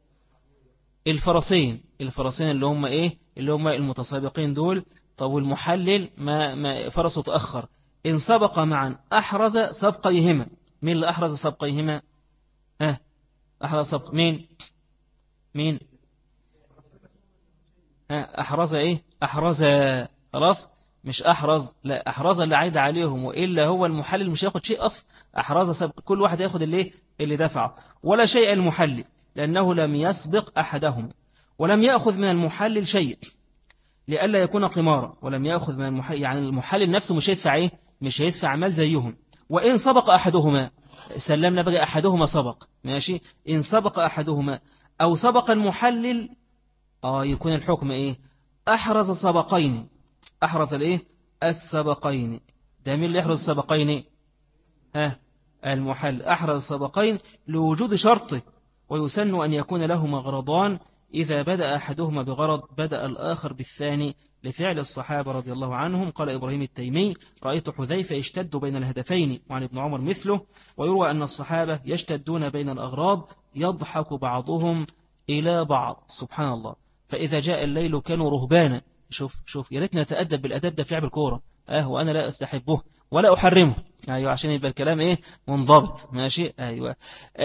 الفرسين اللي هم إيه؟ اللي هم المتسابقين دول. طب والمحلل ما فرسه تأخر. إن سبق معا أحرز سبقيهما. مين اللي أحرز سبقيهما؟ ها؟ أحرز سبق مين؟ ها؟ أحرز إيه؟ أحرز. خلاص، مش أحرز، لا، أحرز اللي عايد عليهم، وإلا هو المحلل مش ياخد شيء أصلا. أحرز سبق، كل واحد ياخد اللي دفعه، ولا شيء المحلل لأنه لم يسبق أحدهم، ولم يأخذ من المحلل شيء لئلا يكون قمارا. ولم يأخذ من المحلل، يعني المحلل نفسه مش هيدفع إيه؟ مش هيدفع مال زيهم. وإن سبق أحدهما، سلمنا بقى أحدهما سبق، ماشي. إن سبق أحدهما أو سبق المحلل، يكون الحكم إيه؟ أحرز سبقين. أحرز الإيه؟ السبقين. ده مين اللي يحرز السبقين؟ المحل. أحرز السبقين لوجود شرطه، ويسن أن يكون لهما غرضان، إذا بدأ أحدهما بغرض بدأ الآخر بالثاني، لفعل الصحابة رضي الله عنهم. قال إبراهيم التيمي: رأيت حذيفة يشتد بين الهدفين، وعن ابن عمر مثله. ويروى أن الصحابة يشتدون بين الأغراض، يضحك بعضهم إلى بعض. سبحان الله. فإذا جاء الليل كانوا رهبانا. شوف يا ريتنا نتأدب بالأدب ده في لعب الكورة. وأنا لا أستحبه ولا أحرمه. أيوة، عشان يبقى الكلام إيه؟ منضبط، ماشي. أيوة.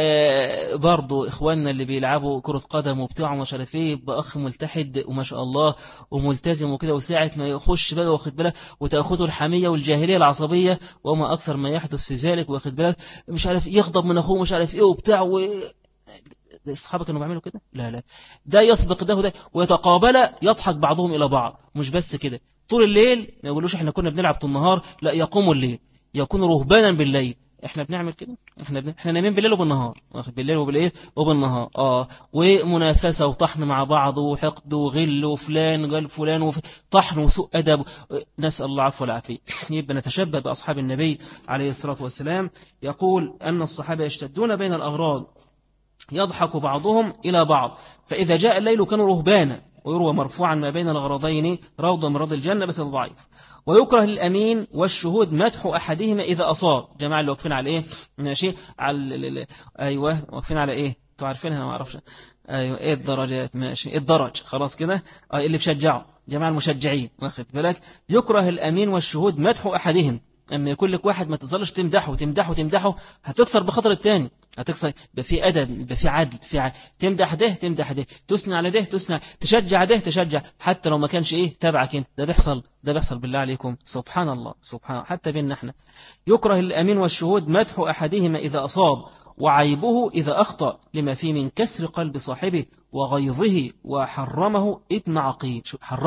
برضو إخواننا اللي بيلعبوا كرة قدم وبتاع ومش عارف إيه، يبقى أخ ملتحد وما شاء الله وملتزم وكده، وساعة ما يخش بقى واخد بالك وتأخذه الحمية والجاهلية العصبية وما أكثر ما يحدث في ذلك، واخد بالك مش عارف يغضب من أخوه مش عارف إيه وبتاع أصحابك كانوا بيعملوا كده؟ لا، ده يسبق ده ويتقابل، يضحك بعضهم إلى بعض. مش بس كده، طول الليل ما يقولوش إحنا كنا بنلعب طول النهار، لا، يقوموا الليل، يكونوا رهبانا بالليل. إحنا بنعمل كده، إحنا نايمين بالليل وبالنهار، واخد بالليل وبالإيه وبالنهار. ومنافسة وطحن مع بعض وحقد وغل وفلان قال فلان طحن وسوء أدب. نسأل الله عفو والعافية. يبقى نتشبه بأصحاب النبي عليه الصلاة والسلام. يقول أن الصحابة يشتدون بين الأغراض، يضحك بعضهم إلى بعض، فإذا جاء الليل كانوا رهبانا. ويروى مرفوعا: ما بين الغرضين روضة من رض الجنة، بس ضعيف. ويكره للأمين والشهود مدح أحدهما إذا أصاب. جماعة اللي واقفين على إيه؟ ماشي على أيوة، واقفين على إيه؟ تعرفينها؟ ما أعرفش. أيوة، إيه الدرجات؟ ماشي، الدرج، خلاص كده. اللي بشجعوا، جماعة المشجعين، واخد بالك. يكره الأمين والشهود مدح أحدهم. أما يكون لك واحد ما تظلش تمدحه، هتكسر بخطر التاني، هتكسر. يبقى في أدب، يبقى في عدل، تمدح ده، تثني على ده، تشجع ده، حتى لو ما كانش تبعك انت. ده بيحصل بالله عليكم. سبحان الله، سبحان، حتى بيننا احنا. يكره الأمين والشهود مدح أحدهما إذا أصاب، وعيبه إذا أخطأ، لما فيه من كسر قلب صاحبه وغيظه. وحرمه ابن عقيل.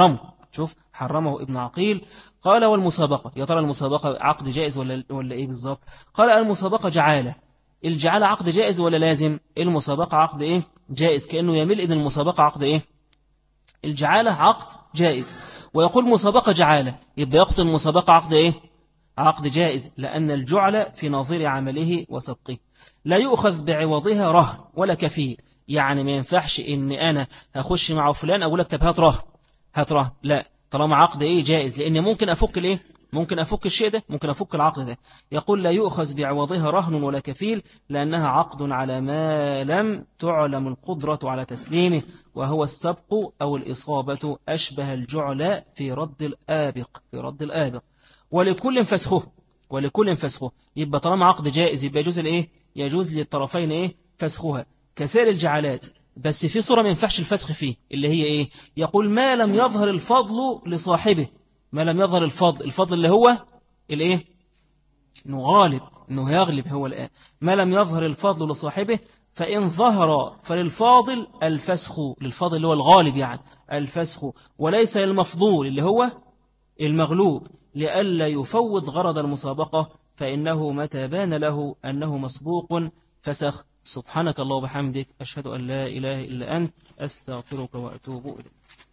حرمه ابن عقيل. قال: والمسابقة، يا ترى المسابقة عقد جائز ولا إيه بالظبط؟ قال: المسابقة جعالة. الجعالة عقد جائز ولا لازم؟ المسابقة عقد جائز، كأنه يميل إذن المسابقة عقد الجعالة عقد جائز. ويقول مسابقة جعالة، يبقى يقصد المسابقة عقد جائز، لأن الجعل في نظير عمله وسبقه. لا يؤخذ بعوضها رهن ولا كفيل. يعني ما ينفعش إن أنا هخش مع فلان أقول لك طب هات رهن، لا، طالما عقد جائز، لأن ممكن أفك ممكن أفك الشيء ده، ممكن أفك العقد ده. يقول: لا يؤخذ بعوضها رهن ولا كفيل، لأنها عقد على ما لم تعلم القدرة على تسليمه، وهو السبق أو الإصابة، أشبه الجعل في رد الآبق. ولكل فسخه. يبقى طالما عقد جائز يبقى يجوز للطرفين فسخها كسائر الجعالات، بس في صورة ما ينفعش الفسخ فيه، اللي هي يقول: ما لم يظهر الفضل لصاحبه. ما لم يظهر الفضل اللي هو إنه يغلب هو الآن. ما لم يظهر الفضل لصاحبه، فإن ظهر فللفاضل الفسخ، للفاضل اللي هو الغالب، يعني الفسخ، وليس للمفضول اللي هو المغلوب، لئلا يفوت غرض المسابقة، فإنه متى بان له أنه مسبوق فسخ. سبحانك الله وبحمدك، أشهد أن لا إله إلا أنت، أستغفرك وأتوب إليك.